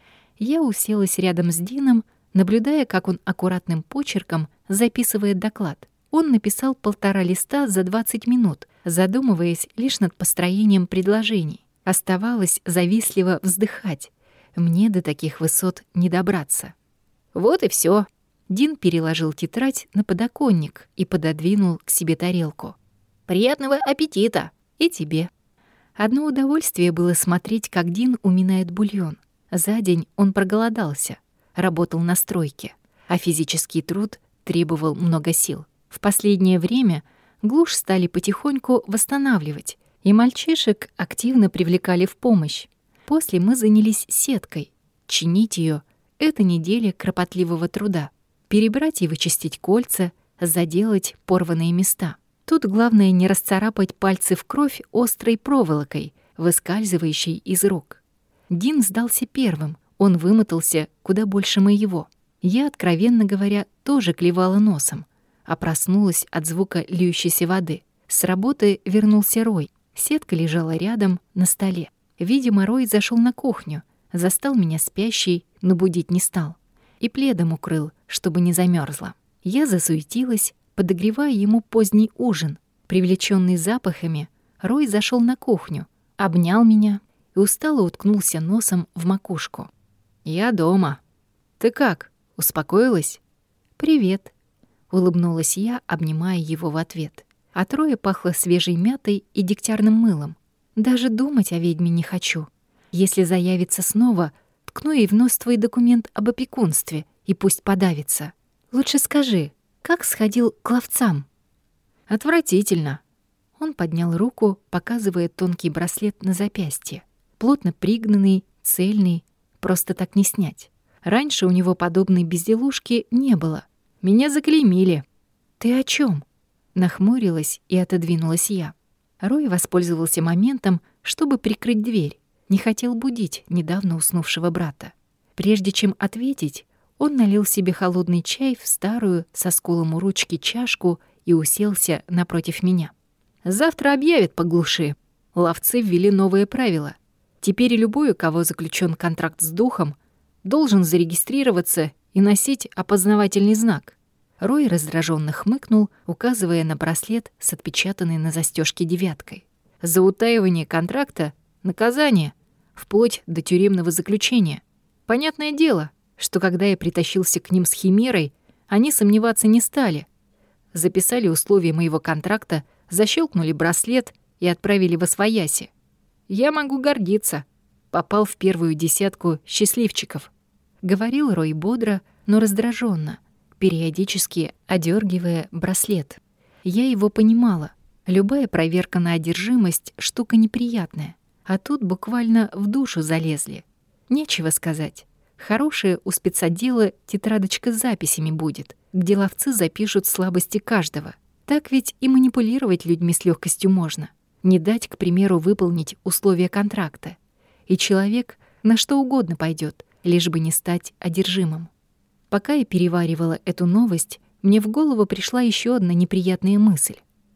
Я уселась рядом с Дином, наблюдая, как он аккуратным почерком записывает доклад. Он написал полтора листа за двадцать минут, задумываясь лишь над построением предложений. Оставалось завистливо вздыхать. Мне до таких высот не добраться. «Вот и все. Дин переложил тетрадь на подоконник и пододвинул к себе тарелку. «Приятного аппетита!» «И тебе». Одно удовольствие было смотреть, как Дин уминает бульон. За день он проголодался, работал на стройке, а физический труд требовал много сил. В последнее время глушь стали потихоньку восстанавливать, и мальчишек активно привлекали в помощь. После мы занялись сеткой. Чинить ее — это неделя кропотливого труда. Перебрать и вычистить кольца, заделать порванные места. Тут главное не расцарапать пальцы в кровь острой проволокой, выскальзывающей из рук. Дин сдался первым, он вымотался куда больше моего. Я, откровенно говоря, тоже клевала носом, а проснулась от звука льющейся воды. С работы вернулся Рой. Сетка лежала рядом на столе. Видимо, Рой зашел на кухню, застал меня спящей, но будить не стал. И пледом укрыл, чтобы не замерзла. Я засуетилась, подогревая ему поздний ужин. Привлеченный запахами, Рой зашел на кухню, обнял меня и устало уткнулся носом в макушку. «Я дома. Ты как, успокоилась?» «Привет», — улыбнулась я, обнимая его в ответ. От Роя пахло свежей мятой и дегтярным мылом. Даже думать о ведьме не хочу. Если заявится снова, ткну ей в нос твой документ об опекунстве, и пусть подавится. Лучше скажи, как сходил к ловцам?» «Отвратительно». Он поднял руку, показывая тонкий браслет на запястье. Плотно пригнанный, цельный, просто так не снять. Раньше у него подобной безделушки не было. Меня заклеймили. «Ты о чем? Нахмурилась и отодвинулась я. Рой воспользовался моментом, чтобы прикрыть дверь. Не хотел будить недавно уснувшего брата. Прежде чем ответить, он налил себе холодный чай в старую со сколом у ручки чашку и уселся напротив меня. «Завтра объявят по глуши. Ловцы ввели новые правила. Теперь любой, у кого заключен контракт с духом, должен зарегистрироваться и носить опознавательный знак». Рой раздраженно хмыкнул, указывая на браслет с отпечатанной на застежке девяткой. «За утаивание контракта — наказание, вплоть до тюремного заключения. Понятное дело, что когда я притащился к ним с химерой, они сомневаться не стали. Записали условия моего контракта, защелкнули браслет и отправили восвояси. Я могу гордиться. Попал в первую десятку счастливчиков», — говорил Рой бодро, но раздраженно, периодически одергивая браслет. Я его понимала. Любая проверка на одержимость — штука неприятная. А тут буквально в душу залезли. Нечего сказать. Хорошая у спецотдела тетрадочка с записями будет, где ловцы запишут слабости каждого. Так ведь и манипулировать людьми с легкостью можно. Не дать, к примеру, выполнить условия контракта. И человек на что угодно пойдет, лишь бы не стать одержимым. Пока я переваривала эту новость, мне в голову пришла еще одна неприятная мысль.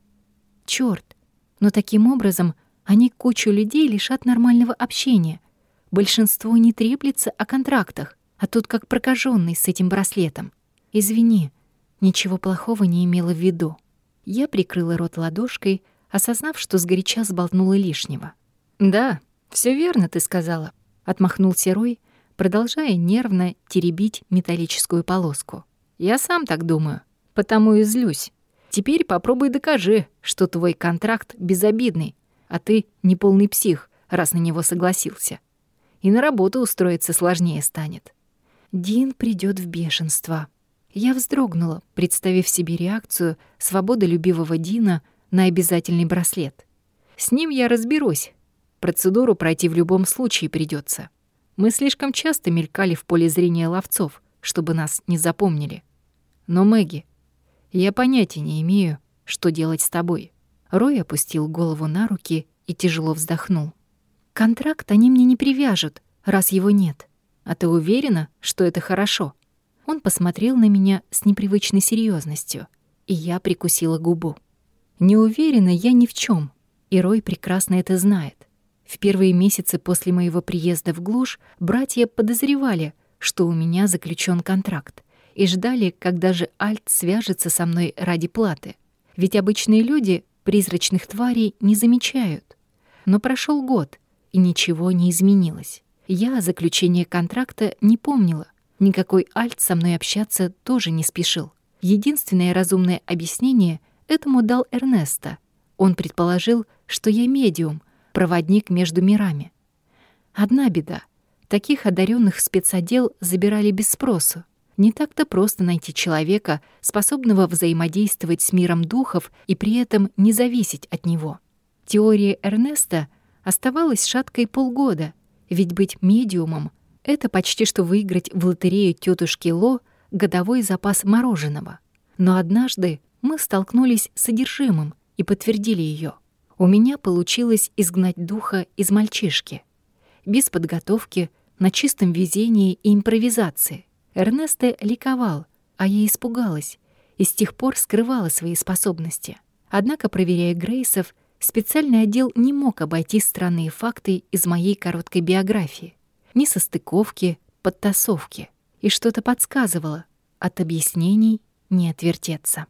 Чёрт, но таким образом они кучу людей лишат нормального общения. Большинству не треплется о контрактах. а тут как прокаженный с этим браслетом. Извини, ничего плохого не имела в виду. Я прикрыла рот ладошкой, осознав, что сгоряча сболтнула лишнего. «Да, все верно ты сказала», — отмахнулся Рой, продолжая нервно теребить металлическую полоску. «Я сам так думаю, потому и злюсь. Теперь попробуй докажи, что твой контракт безобидный, а ты не полный псих, раз на него согласился. И на работу устроиться сложнее станет». Дин придёт в бешенство. Я вздрогнула, представив себе реакцию свободолюбивого Дина на обязательный браслет. «С ним я разберусь. Процедуру пройти в любом случае придётся. Мы слишком часто мелькали в поле зрения ловцов, чтобы нас не запомнили. Но, Мэгги, я понятия не имею, что делать с тобой». Рой опустил голову на руки и тяжело вздохнул. «Контракт они мне не привяжут, раз его нет. А ты уверена, что это хорошо?» Он посмотрел на меня с непривычной серьезностью, и я прикусила губу. Не уверена я ни в чем, и Рой прекрасно это знает. В первые месяцы после моего приезда в глушь братья подозревали, что у меня заключен контракт, и ждали, когда же Альт свяжется со мной ради платы. Ведь обычные люди призрачных тварей не замечают. Но прошел год, и ничего не изменилось. Я о заключении контракта не помнила. Никакой Альт со мной общаться тоже не спешил. Единственное разумное объяснение этому дал Эрнесто. Он предположил, что я медиум, проводник между мирами. Одна беда. Таких одаренных в спецотдел забирали без спросу. Не так-то просто найти человека, способного взаимодействовать с миром духов и при этом не зависеть от него. Теория Эрнесто оставалась шаткой полгода, ведь быть медиумом — это почти что выиграть в лотерею тётушки Ло годовой запас мороженого. Но однажды мы столкнулись с содержимым и подтвердили её. У меня получилось изгнать духа из мальчишки. Без подготовки, на чистом везении и импровизации. Эрнесто ликовал, а я испугалась и с тех пор скрывала свои способности. Однако, проверяя Грейсов, специальный отдел не мог обойти странные факты из моей короткой биографии. Несостыковки, подтасовки. И что-то подсказывало. От объяснений не отвертеться.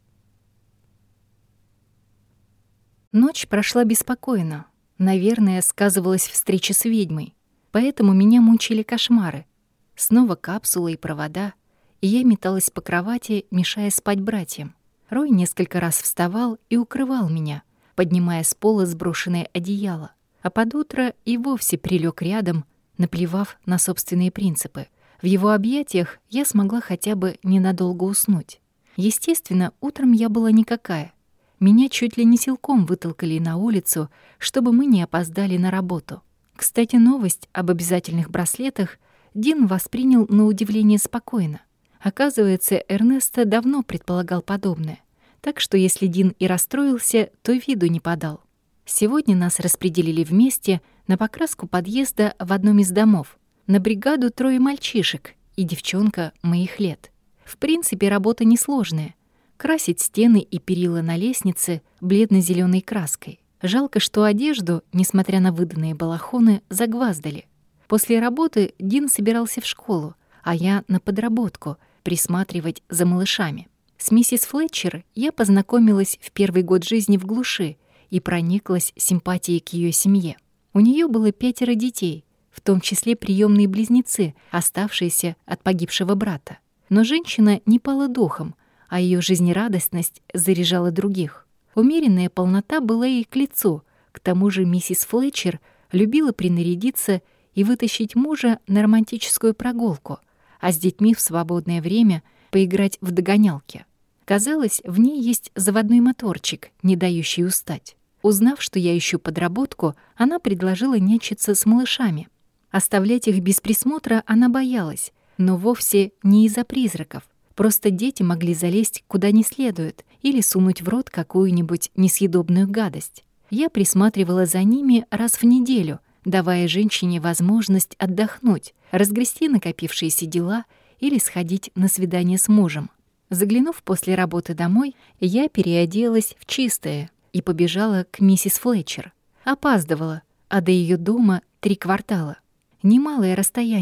Ночь прошла беспокойно. Наверное, сказывалась встреча с ведьмой. Поэтому меня мучили кошмары. Снова капсула и провода, и я металась по кровати, мешая спать братьям. Рой несколько раз вставал и укрывал меня, поднимая с пола сброшенное одеяло, а под утро и вовсе прилег рядом, наплевав на собственные принципы. В его объятиях я смогла хотя бы ненадолго уснуть. Естественно, утром я была никакая. Меня чуть ли не силком вытолкали на улицу, чтобы мы не опоздали на работу. Кстати, новость об обязательных браслетах Дин воспринял на удивление спокойно. Оказывается, Эрнесто давно предполагал подобное. Так что если Дин и расстроился, то виду не подал. Сегодня нас распределили вместе на покраску подъезда в одном из домов. На бригаду трое мальчишек и девчонка моих лет. В принципе, работа несложная. Красить стены и перила на лестнице бледно-зелёной краской. Жалко, что одежду, несмотря на выданные балахоны, загваздали. После работы Дин собирался в школу, а я на подработку, присматривать за малышами. С миссис Флетчер я познакомилась в первый год жизни в глуши и прониклась симпатией к её семье. У неё было пятеро детей, в том числе приёмные близнецы, оставшиеся от погибшего брата. Но женщина не пала духом, а её жизнерадостность заряжала других. Умеренная полнота была ей к лицу, к тому же миссис Флетчер любила принарядиться и вытащить мужа на романтическую прогулку, а с детьми в свободное время поиграть в догонялки. Казалось, в ней есть заводной моторчик, не дающий устать. Узнав, что я ищу подработку, она предложила нянчиться с малышами. Оставлять их без присмотра она боялась, но вовсе не из-за призраков. Просто дети могли залезть куда не следует или сунуть в рот какую-нибудь несъедобную гадость. Я присматривала за ними раз в неделю, давая женщине возможность отдохнуть, разгрести накопившиеся дела или сходить на свидание с мужем. Заглянув после работы домой, я переоделась в чистое и побежала к миссис Флетчер. Опаздывала, а до её дома три квартала. Немалое расстояние,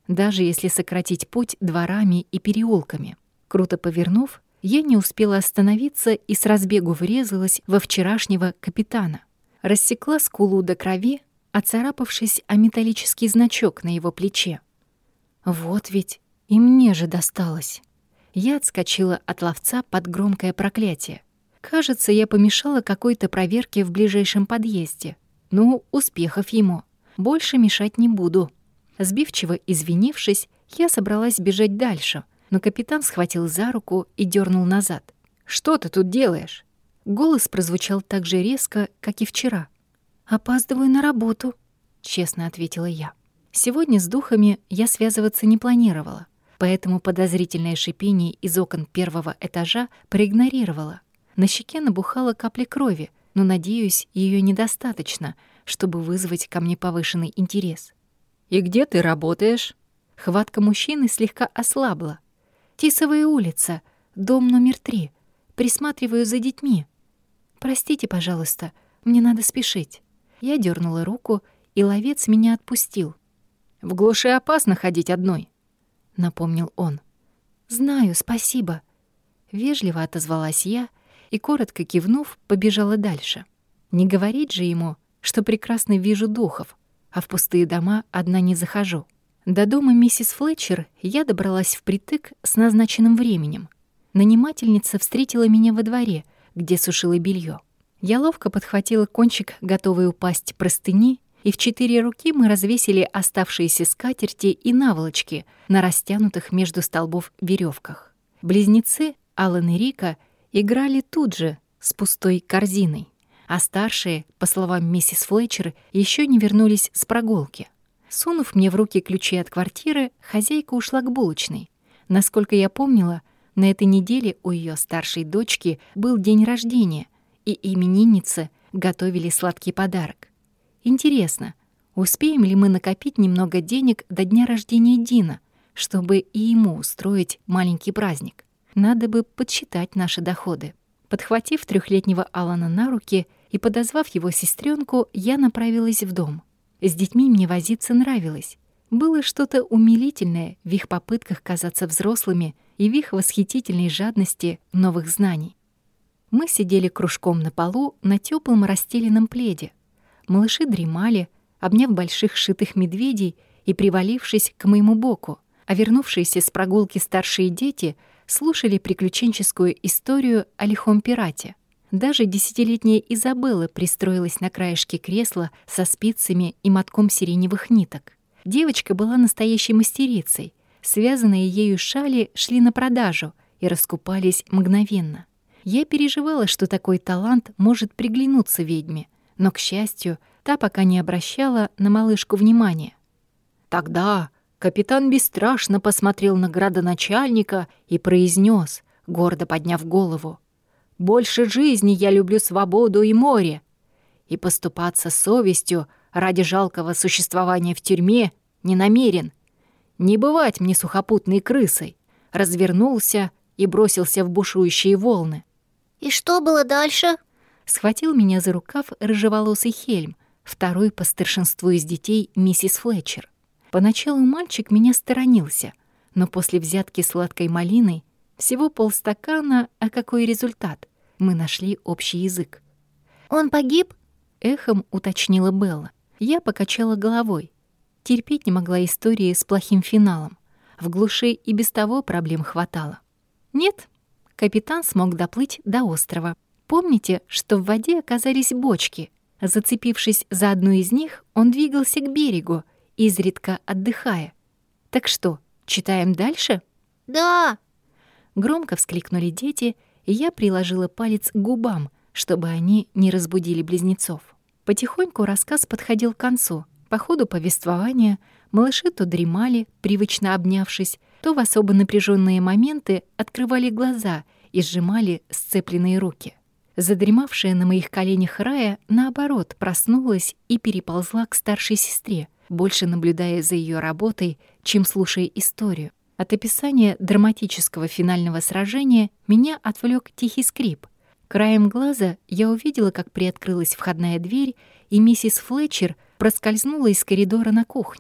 даже если сократить путь дворами и переулками. Круто повернув, я не успела остановиться и с разбегу врезалась во вчерашнего капитана. Рассекла скулу до крови, оцарапавшись о металлический значок на его плече. Вот ведь и мне же досталось. Я отскочила от ловца под громкое проклятие. Кажется, я помешала какой-то проверке в ближайшем подъезде. Ну, успехов ему. Больше мешать не буду. Сбивчиво извинившись, я собралась бежать дальше, но капитан схватил за руку и дернул назад. «Что ты тут делаешь?» Голос прозвучал так же резко, как и вчера. «Опаздываю на работу», — честно ответила я. Сегодня с духами я связываться не планировала, поэтому подозрительное шипение из окон первого этажа проигнорировала. На щеке набухала капля крови, но, надеюсь, ее недостаточно, чтобы вызвать ко мне повышенный интерес. «И где ты работаешь?» Хватка мужчины слегка ослабла. «Тисовая улица, дом номер три. Присматриваю за детьми. Простите, пожалуйста, мне надо спешить». Я дернула руку, и ловец меня отпустил. «В глуши опасно ходить одной», — напомнил он. «Знаю, спасибо». Вежливо отозвалась я и, коротко кивнув, побежала дальше. Не говорить же ему, что прекрасно вижу духов, а в пустые дома одна не захожу. До дома миссис Флетчер я добралась впритык с назначенным временем. Нанимательница встретила меня во дворе, где сушила белье. Я ловко подхватила кончик, готовый упасть простыни, и в четыре руки мы развесили оставшиеся скатерти и наволочки на растянутых между столбов веревках. Близнецы, Алан и Рика, играли тут же, с пустой корзиной, а старшие, по словам миссис Флетчер, еще не вернулись с прогулки. Сунув мне в руки ключи от квартиры, хозяйка ушла к булочной. Насколько я помнила, на этой неделе у ее старшей дочки был день рождения, и имениннице готовили сладкий подарок. Интересно, успеем ли мы накопить немного денег до дня рождения Дина, чтобы и ему устроить маленький праздник? Надо бы подсчитать наши доходы. Подхватив трехлетнего Алана на руки и подозвав его сестренку, я направилась в дом. С детьми мне возиться нравилось. Было что-то умилительное в их попытках казаться взрослыми и в их восхитительной жадности новых знаний. Мы сидели кружком на полу на теплом расстеленном пледе. Малыши дремали, обняв больших шитых медведей и привалившись к моему боку, а вернувшиеся с прогулки старшие дети слушали приключенческую историю о лихом пирате. Даже десятилетняя Изабелла пристроилась на краешке кресла со спицами и мотком сиреневых ниток. Девочка была настоящей мастерицей. Связанные ею шали шли на продажу и раскупались мгновенно. Я переживала, что такой талант может приглянуться ведьме, но, к счастью, та пока не обращала на малышку внимания. Тогда капитан бесстрашно посмотрел на градоначальника и произнес, гордо подняв голову: «Больше жизни я люблю свободу и море, и поступаться совестью ради жалкого существования в тюрьме не намерен. Не бывать мне сухопутной крысой», развернулся и бросился в бушующие волны. «И что было дальше?» Схватил меня за рукав рыжеволосый Хельм, второй по старшинству из детей миссис Флетчер. Поначалу мальчик меня сторонился, но после взятки сладкой малиной всего полстакана, а какой результат? Мы нашли общий язык. «Он погиб?» — эхом уточнила Белла. Я покачала головой. Терпеть не могла истории с плохим финалом. В глуши и без того проблем хватало. Нет, капитан смог доплыть до острова. Помните, что в воде оказались бочки? Зацепившись за одну из них, он двигался к берегу, изредка отдыхая. Так что, читаем дальше? «Да!» Громко вскликнули дети, и я приложила палец к губам, чтобы они не разбудили близнецов. Потихоньку рассказ подходил к концу. По ходу повествования малыши то дремали, привычно обнявшись, то в особо напряженные моменты открывали глаза и сжимали сцепленные руки. Задремавшая на моих коленях Рая, наоборот, проснулась и переползла к старшей сестре, больше наблюдая за ее работой, чем слушая историю. От описания драматического финального сражения меня отвлек тихий скрип. Краем глаза я увидела, как приоткрылась входная дверь, и миссис Флетчер проскользнула из коридора на кухню.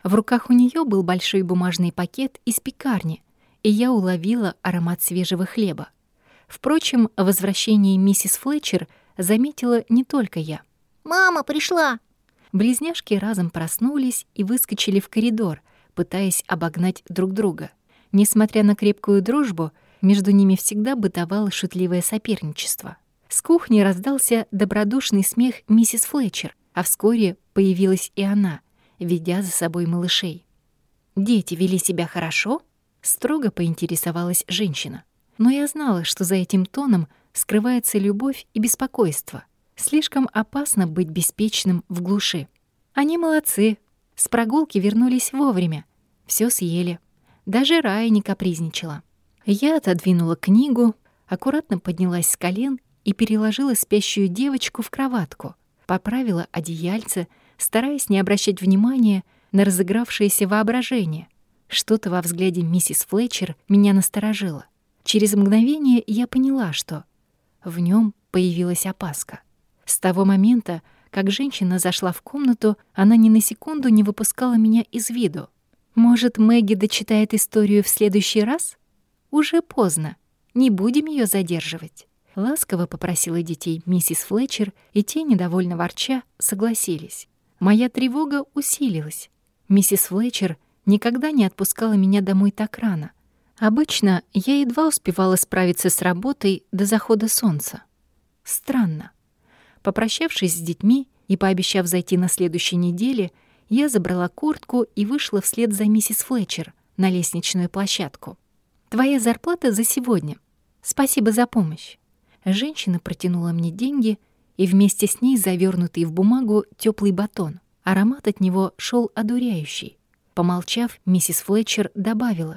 В руках у нее был большой бумажный пакет из пекарни, и я уловила аромат свежего хлеба. Впрочем, о возвращении миссис Флетчер заметила не только я. «Мама пришла!» Близняшки разом проснулись и выскочили в коридор, пытаясь обогнать друг друга. Несмотря на крепкую дружбу, между ними всегда бытовало шутливое соперничество. С кухни раздался добродушный смех миссис Флетчер, а вскоре появилась и она, ведя за собой малышей. «Дети вели себя хорошо?» — строго поинтересовалась женщина. Но я знала, что за этим тоном скрывается любовь и беспокойство. Слишком опасно быть беспечным в глуши. Они молодцы. С прогулки вернулись вовремя. Всё съели. Даже Рая не капризничала. Я отодвинула книгу, аккуратно поднялась с колен и переложила спящую девочку в кроватку, поправила одеяльце, стараясь не обращать внимания на разыгравшееся воображение. Что-то во взгляде миссис Флетчер меня насторожило. Через мгновение я поняла, что в нём появилась опаска. С того момента, как женщина зашла в комнату, она ни на секунду не выпускала меня из виду. Может, Мэгги дочитает историю в следующий раз? Уже поздно. Не будем её задерживать. Ласково попросила детей миссис Флетчер, и те, недовольно ворча, согласились. Моя тревога усилилась. Миссис Флетчер никогда не отпускала меня домой так рано. Обычно я едва успевала справиться с работой до захода солнца. Странно. Попрощавшись с детьми и пообещав зайти на следующей неделе, я забрала куртку и вышла вслед за миссис Флетчер на лестничную площадку. «Твоя зарплата за сегодня. Спасибо за помощь». Женщина протянула мне деньги и вместе с ней завёрнутый в бумагу тёплый батон. Аромат от него шёл одуряющий. Помолчав, миссис Флетчер добавила: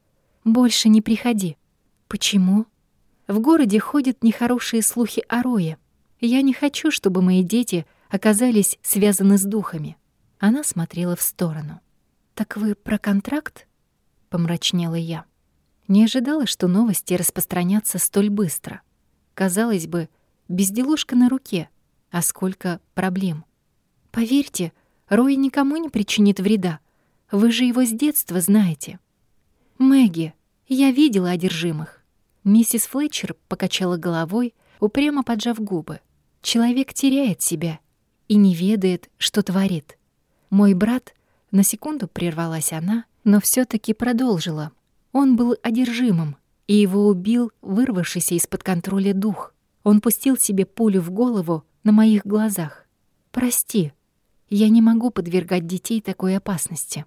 «Больше не приходи». «Почему?» «В городе ходят нехорошие слухи о Рое. Я не хочу, чтобы мои дети оказались связаны с духами». Она смотрела в сторону. «Так вы про контракт?» — помрачнела я. Не ожидала, что новости распространятся столь быстро. Казалось бы, безделушка на руке, а сколько проблем. «Поверьте, Рой никому не причинит вреда. Вы же его с детства знаете». «Мэгги, я видела одержимых». Миссис Флетчер покачала головой, упрямо поджав губы. «Человек теряет себя и не ведает, что творит. Мой брат...» На секунду прервалась она, но всё-таки продолжила. «Он был одержимым, и его убил вырвавшийся из-под контроля дух. Он пустил себе пулю в голову на моих глазах. Прости, я не могу подвергать детей такой опасности».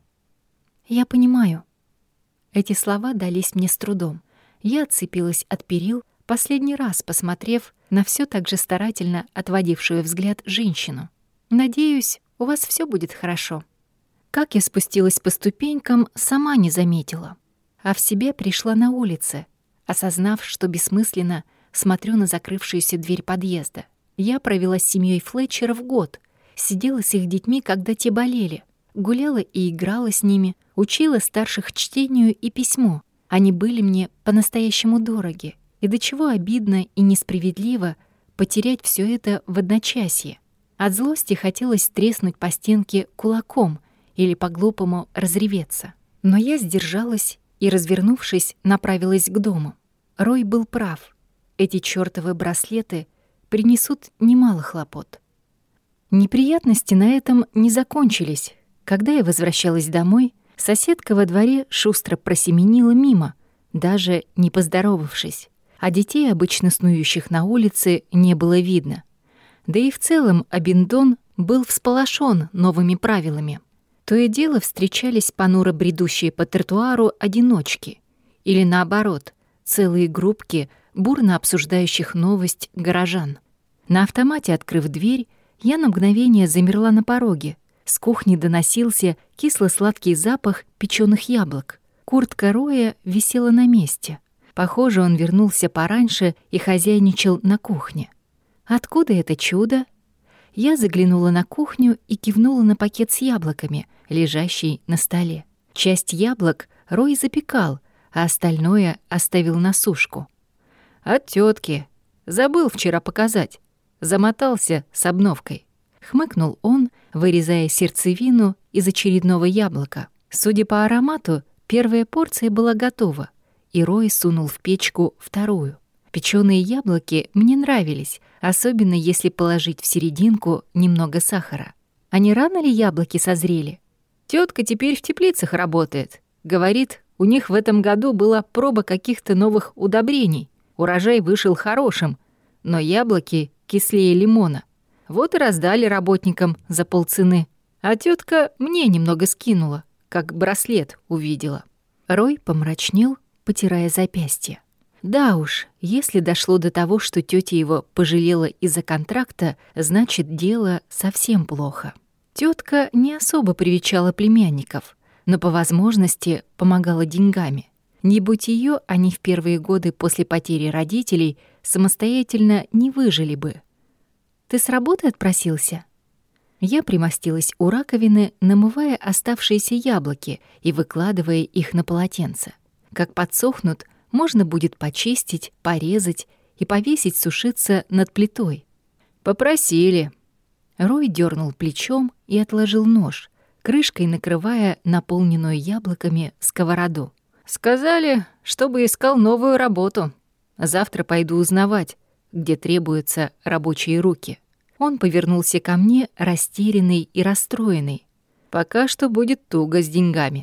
«Я понимаю». Эти слова дались мне с трудом. Я отцепилась от перил, последний раз посмотрев на всё так же старательно отводившую взгляд женщину. «Надеюсь, у вас всё будет хорошо». Как я спустилась по ступенькам, сама не заметила. А в себя пришла на улице, осознав, что бессмысленно смотрю на закрывшуюся дверь подъезда. Я провела с семьёй Флетчеров год, сидела с их детьми, когда те болели, гуляла и играла с ними, учила старших чтению и письму. Они были мне по-настоящему дороги, и до чего обидно и несправедливо потерять всё это в одночасье. От злости хотелось треснуть по стенке кулаком или по-глупому разреветься. Но я сдержалась и, развернувшись, направилась к дому. Рой был прав. Эти чёртовы браслеты принесут немало хлопот. Неприятности на этом не закончились. Когда я возвращалась домой, соседка во дворе шустро просеменила мимо, даже не поздоровавшись, а детей, обычно снующих на улице, не было видно. Да и в целом Абиндон был всполошён новыми правилами. То и дело встречались понуро бредущие по тротуару одиночки или, наоборот, целые группки бурно обсуждающих новость горожан. На автомате, открыв дверь, я на мгновение замерла на пороге. С кухни доносился кисло-сладкий запах печёных яблок. Куртка Роя висела на месте. Похоже, он вернулся пораньше и хозяйничал на кухне. Откуда это чудо? Я заглянула на кухню и кивнула на пакет с яблоками, лежащий на столе. Часть яблок Рой запекал, а остальное оставил на сушку. «От тётки. Забыл вчера показать. Замотался с обновкой». Хмыкнул он, вырезая сердцевину из очередного яблока. Судя по аромату, первая порция была готова, и Рой сунул в печку вторую. Печёные яблоки мне нравились, особенно если положить в серединку немного сахара. А не рано ли яблоки созрели? Тётка теперь в теплицах работает. Говорит, у них в этом году была проба каких-то новых удобрений. Урожай вышел хорошим, но яблоки кислее лимона. Вот и раздали работникам за полцены. А тётка мне немного скинула, как браслет увидела. Рой помрачнел, потирая запястье. Да уж, если дошло до того, что тётя его пожалела из-за контракта, значит, дело совсем плохо. Тётка не особо привечала племянников, но по возможности помогала деньгами. Не будь её, они в первые годы после потери родителей самостоятельно не выжили бы. «Ты с работы отпросился?» Я примостилась у раковины, намывая оставшиеся яблоки и выкладывая их на полотенце. Как подсохнут, можно будет почистить, порезать и повесить сушиться над плитой. «Попросили». Рой дернул плечом и отложил нож, крышкой накрывая наполненную яблоками сковороду. «Сказали, чтобы искал новую работу. Завтра пойду узнавать, где требуются рабочие руки». Он повернулся ко мне, растерянный и расстроенный. «Пока что будет туго с деньгами».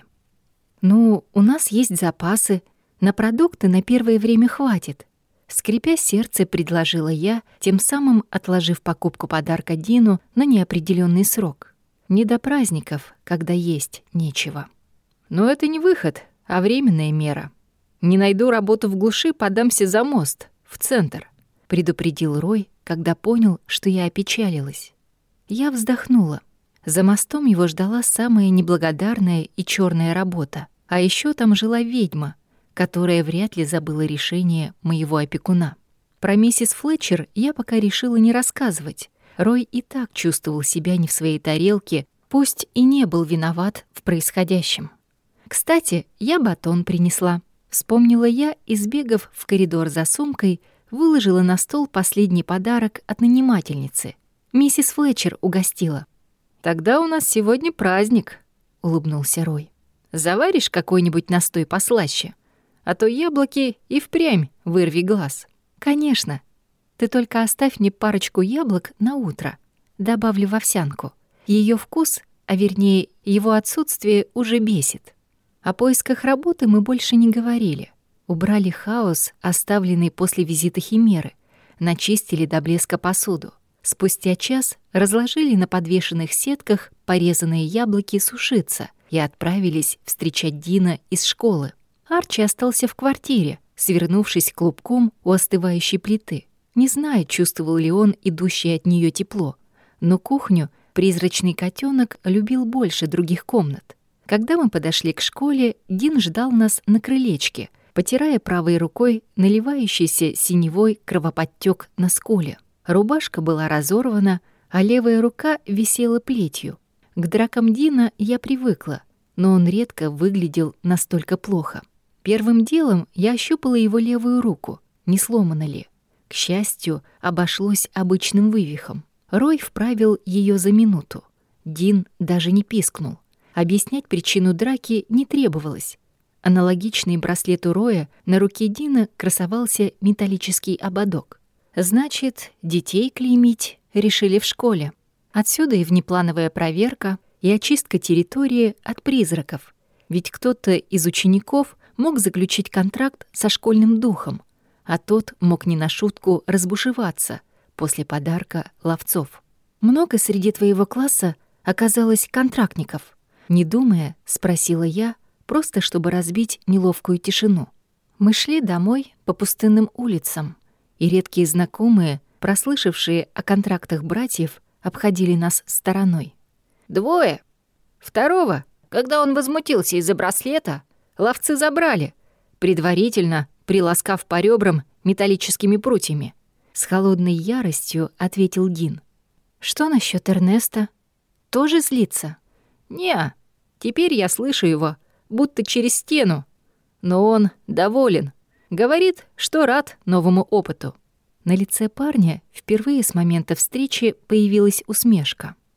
«Ну, у нас есть запасы. На продукты на первое время хватит», — скрипя сердце, предложила я, тем самым отложив покупку подарка Дину на неопределённый срок. Не до праздников, когда есть нечего. «Но это не выход, а временная мера. Не найду работу в глуши, подамся за мост, в центр», — предупредил Рой, когда понял, что я опечалилась. Я вздохнула. За мостом его ждала самая неблагодарная и чёрная работа. А ещё там жила ведьма, которая вряд ли забыла решение моего опекуна. Про миссис Флетчер я пока решила не рассказывать. Рой и так чувствовал себя не в своей тарелке, пусть и не был виноват в происходящем. «Кстати, я батон принесла», — вспомнила я и, сбегав в коридор за сумкой, выложила на стол последний подарок от нанимательницы. Миссис Флетчер угостила. «Тогда у нас сегодня праздник», — улыбнулся Рой. «Заваришь какой-нибудь настой послаще? А то яблоки и впрямь вырви глаз». «Конечно. Ты только оставь мне парочку яблок на утро. Добавлю в овсянку. Её вкус, а вернее, его отсутствие уже бесит». О поисках работы мы больше не говорили. Убрали хаос, оставленный после визита Химеры. Начистили до блеска посуду. Спустя час разложили на подвешенных сетках порезанные яблоки сушиться и отправились встречать Дина из школы. Арчи остался в квартире, свернувшись клубком у остывающей плиты. Не знаю, чувствовал ли он идущее от неё тепло, но кухню призрачный котёнок любил больше других комнат. Когда мы подошли к школе, Дин ждал нас на крылечке, потирая правой рукой наливающийся синевой кровоподтёк на скуле. Рубашка была разорвана, а левая рука висела плетью. К дракам Дина я привыкла, но он редко выглядел настолько плохо. Первым делом я ощупала его левую руку, не сломана ли. К счастью, обошлось обычным вывихом. Рой вправил её за минуту. Дин даже не пискнул. Объяснять причину драки не требовалось. Аналогичный браслету Роя на руке Дина красовался металлический ободок. Значит, детей клеймить решили в школе. Отсюда и внеплановая проверка, и очистка территории от призраков. Ведь кто-то из учеников мог заключить контракт со школьным духом, а тот мог не на шутку разбушеваться после подарка ловцов. «Много среди твоего класса оказалось контрактников?» Не думая, спросила я, просто чтобы разбить неловкую тишину. Мы шли домой по пустынным улицам, и редкие знакомые, прослышавшие о контрактах братьев, обходили нас стороной. «Двое. Второго, когда он возмутился из-за браслета, ловцы забрали, предварительно приласкав по ребрам металлическими прутьями». С холодной яростью ответил Дин. «Что насчет Эрнеста? Тоже злится?» «Не, теперь я слышу его, будто через стену. Но он доволен. Говорит, что рад новому опыту». На лице парня впервые с момента встречи появилась усмешка.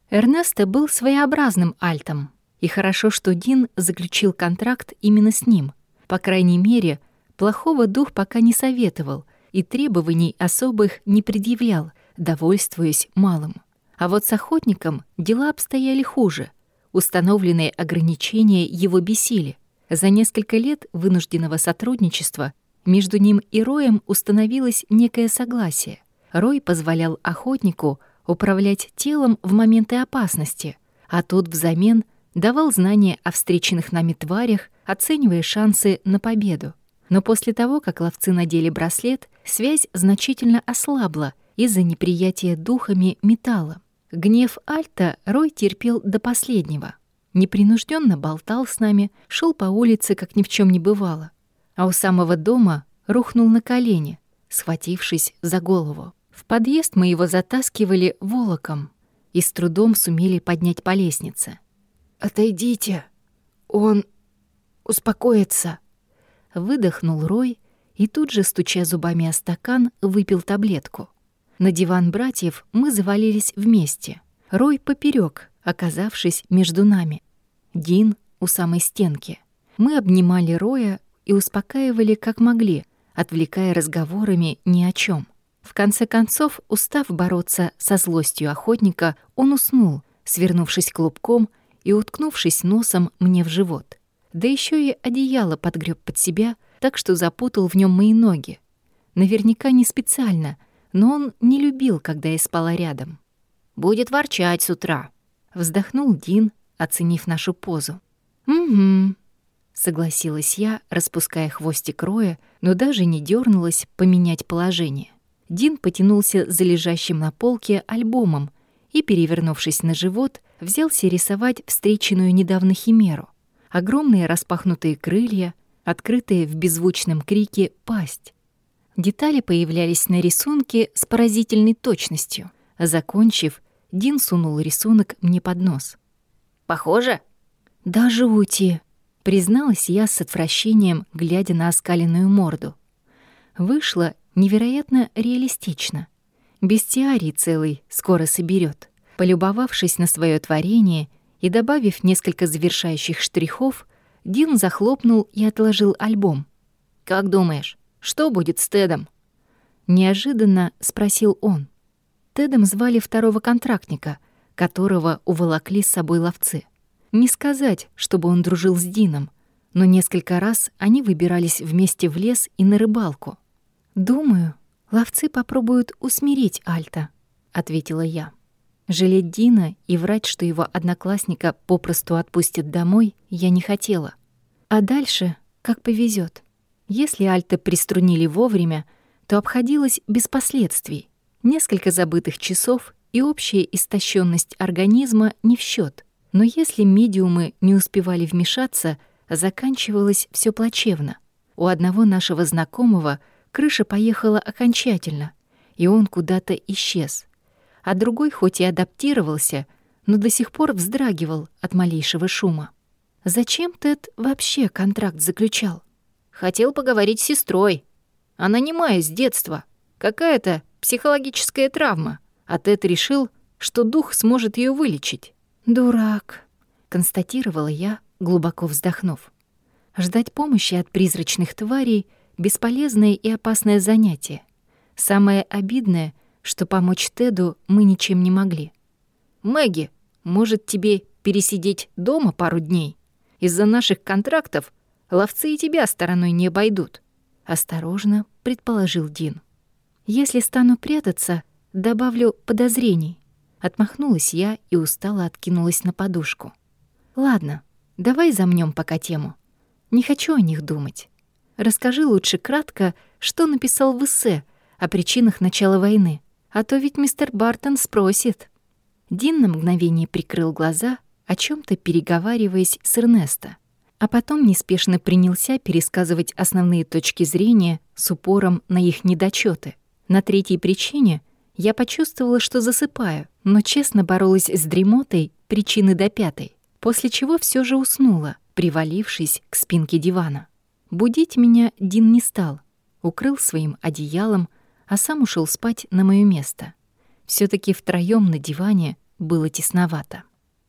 Эрнесто был своеобразным альтом, и хорошо, что Дин заключил контракт именно с ним. По крайней мере, плохого дух пока не советовал и требований особых не предъявлял, довольствуясь малым. А вот с охотником дела обстояли хуже. Установленные ограничения его бесили. За несколько лет вынужденного сотрудничества между ним и Роем установилось некое согласие. Рой позволял охотнику управлять телом в моменты опасности, а тот взамен давал знания о встреченных нами тварях, оценивая шансы на победу. Но после того, как ловцы надели браслет, связь значительно ослабла из-за неприятия духами металла. Гнев Альта Рой терпел до последнего. Непринужденно болтал с нами, шел по улице, как ни в чем не бывало. А у самого дома рухнул на колени, схватившись за голову. В подъезд мы его затаскивали волоком и с трудом сумели поднять по лестнице. «Отойдите, он успокоится», — выдохнул Рой и тут же, стуча зубами о стакан, выпил таблетку. На диван братьев мы завалились вместе. Рой поперёк, оказавшись между нами. Дин у самой стенки. Мы обнимали Роя и успокаивали как могли, отвлекая разговорами ни о чем. В конце концов, устав бороться со злостью охотника, он уснул, свернувшись клубком и уткнувшись носом мне в живот. Да еще и одеяло подгреб под себя, так что запутал в нем мои ноги. Наверняка не специально, но он не любил, когда я спала рядом. «Будет ворчать с утра», — вздохнул Дин, оценив нашу позу. «Угу», — согласилась я, распуская хвостик Роя, но даже не дернулась поменять положение. Дин потянулся за лежащим на полке альбомом и, перевернувшись на живот, взялся рисовать встреченную недавно химеру. Огромные распахнутые крылья, открытые в беззвучном крике пасть. Детали появлялись на рисунке с поразительной точностью. Закончив, Дин сунул рисунок мне под нос. «Похоже?» «Да жути», — призналась я с отвращением, глядя на оскаленную морду. Вышло невероятно реалистично. Бестиарий целый скоро соберет. Полюбовавшись на свое творение и добавив несколько завершающих штрихов, Дин захлопнул и отложил альбом. «Как думаешь, что будет с Тедом?» Неожиданно спросил он. Тедом звали второго контрактника, которого уволокли с собой ловцы. Не сказать, чтобы он дружил с Дином, но несколько раз они выбирались вместе в лес и на рыбалку. «Думаю, ловцы попробуют усмирить Альта», — ответила я. Жалеть Дина и врать, что его одноклассника попросту отпустят домой, я не хотела. А дальше как повезет. Если Альта приструнили вовремя, то обходилось без последствий. Несколько забытых часов и общая истощенность организма не в счет. Но если медиумы не успевали вмешаться, заканчивалось все плачевно. У одного нашего знакомого крыша поехала окончательно, и он куда-то исчез. А другой хоть и адаптировался, но до сих пор вздрагивал от малейшего шума. Зачем Тед вообще контракт заключал? Хотел поговорить с сестрой. Она немая с детства. Какая-то психологическая травма. А Тед решил, что дух сможет ее вылечить. «Дурак», — констатировала я, глубоко вздохнув. Ждать помощи от призрачных тварей — бесполезное и опасное занятие. Самое обидное, что помочь Теду мы ничем не могли. «Мэгги, может, тебе пересидеть дома пару дней? Из-за наших контрактов ловцы и тебя стороной не обойдут», — осторожно предположил Дин. «Если стану прятаться, добавлю подозрений». Отмахнулась я и устало откинулась на подушку. «Ладно, давай замнём пока тему. Не хочу о них думать. Расскажи лучше кратко, что написал в эссе о причинах начала войны, а то ведь мистер Бартон спросит». Дин на мгновение прикрыл глаза, о чём-то переговариваясь с Эрнесто, а потом неспешно принялся пересказывать основные точки зрения с упором на их недочёты. На третьей причине я почувствовала, что засыпаю, но честно боролась с дремотой причины до пятой, после чего всё же уснула, привалившись к спинке дивана. Будить меня Дин не стал, укрыл своим одеялом, а сам ушел спать на моё место. Всё-таки втроём на диване было тесновато.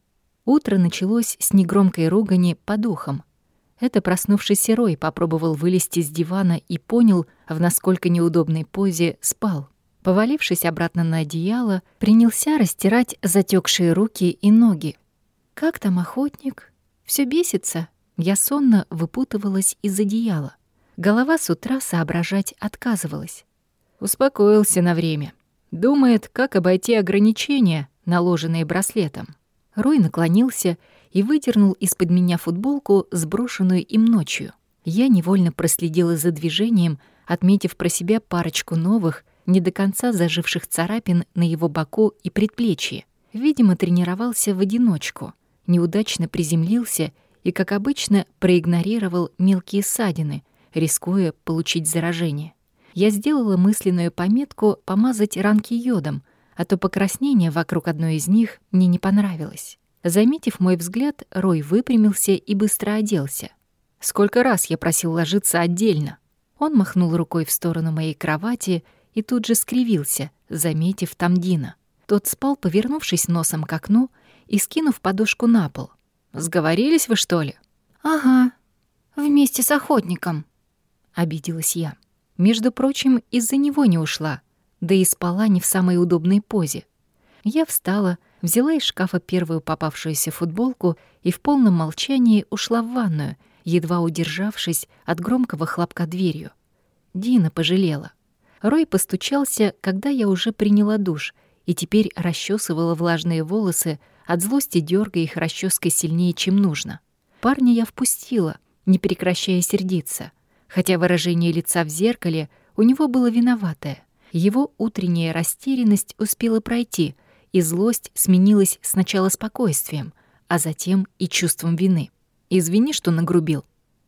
Утро началось с негромкой ругани по духам. Это проснувшийся Рой попробовал вылезти с дивана и понял, в насколько неудобной позе спал. Повалившись обратно на одеяло, принялся растирать затекшие руки и ноги. «Как там охотник? Всё бесится?» Я сонно выпутывалась из одеяла. Голова с утра соображать отказывалась. Успокоился на время. Думает, как обойти ограничения, наложенные браслетом. Рой наклонился и выдернул из-под меня футболку, сброшенную им ночью. Я невольно проследила за движением, отметив про себя парочку новых, не до конца заживших царапин на его боку и предплечье. Видимо, тренировался в одиночку, неудачно приземлился и, как обычно, проигнорировал мелкие ссадины, рискуя получить заражение. Я сделала мысленную пометку помазать ранки йодом, а то покраснение вокруг одной из них мне не понравилось. Заметив мой взгляд, Рой выпрямился и быстро оделся. Сколько раз я просил ложиться отдельно. Он махнул рукой в сторону моей кровати и тут же скривился, заметив там Дина. Тот спал, повернувшись носом к окну и скинув подушку на пол. «Сговорились вы, что ли?» «Ага, вместе с охотником», — обиделась я. Между прочим, из-за него не ушла, да и спала не в самой удобной позе. Я встала, взяла из шкафа первую попавшуюся футболку и в полном молчании ушла в ванную, едва удержавшись от громкого хлопка дверью. Дина пожалела. Рой постучался, когда я уже приняла душ, и теперь расчесывала влажные волосы, от злости дергая их расческой сильнее, чем нужно. Парня я впустила, не прекращая сердиться, хотя выражение лица в зеркале у него было виноватое. Его утренняя растерянность успела пройти, и злость сменилась сначала спокойствием, а затем и чувством вины. «Извини, что нагрубил».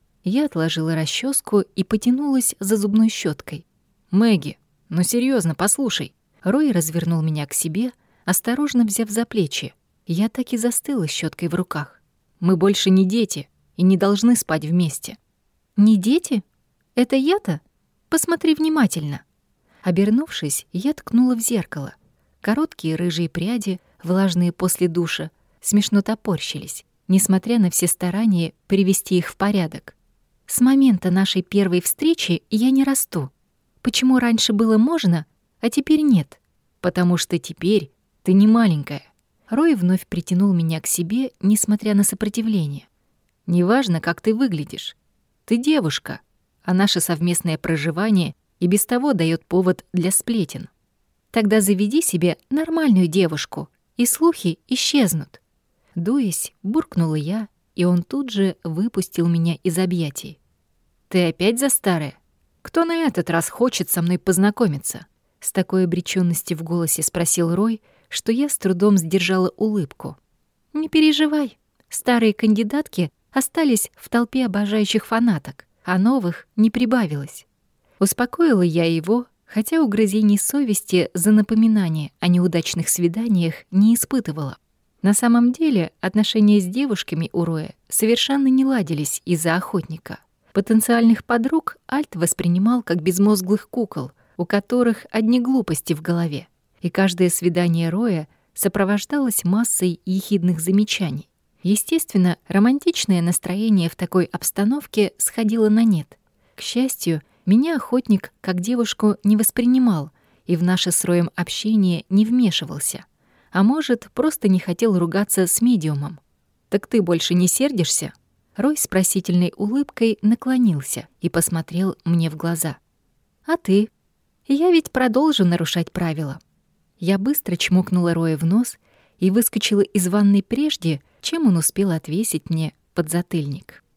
Я отложила расческу и потянулась за зубной щеткой. «Мэгги, ну серьезно, послушай». Рой развернул меня к себе, осторожно взяв за плечи. Я так и застыла с щеткой в руках. «Мы больше не дети и не должны спать вместе». «Не дети? Это я-то? Посмотри внимательно». Обернувшись, я ткнула в зеркало. Короткие рыжие пряди, влажные после душа, смешно топорщились, несмотря на все старания привести их в порядок. «С момента нашей первой встречи я не расту. Почему раньше было можно, а теперь нет? Потому что теперь ты не маленькая». Рой вновь притянул меня к себе, несмотря на сопротивление. «Неважно, как ты выглядишь. Ты девушка, а наше совместное проживание и без того даёт повод для сплетен. Тогда заведи себе нормальную девушку, и слухи исчезнут». Дуясь, буркнула я, и он тут же выпустил меня из объятий. «Ты опять за старое? Кто на этот раз хочет со мной познакомиться?» С такой обречённостью в голосе спросил Рой, что я с трудом сдержала улыбку. «Не переживай, старые кандидатки остались в толпе обожающих фанаток, а новых не прибавилось». Успокоила я его, хотя угрызений совести за напоминание о неудачных свиданиях не испытывала. На самом деле отношения с девушками у Роя совершенно не ладились из-за охотника. Потенциальных подруг Альт воспринимал как безмозглых кукол, у которых одни глупости в голове, и каждое свидание Роя сопровождалось массой ехидных замечаний. Естественно, романтичное настроение в такой обстановке сходило на нет. К счастью, меня охотник как девушку не воспринимал и в наше с Роем общение не вмешивался. А может, просто не хотел ругаться с медиумом. «Так ты больше не сердишься?» Рой с просительной улыбкой наклонился и посмотрел мне в глаза. «А ты? Я ведь продолжу нарушать правила». Я быстро чмокнула Роя в нос и выскочила из ванной прежде, чем он успел отвесить мне подзатыльник.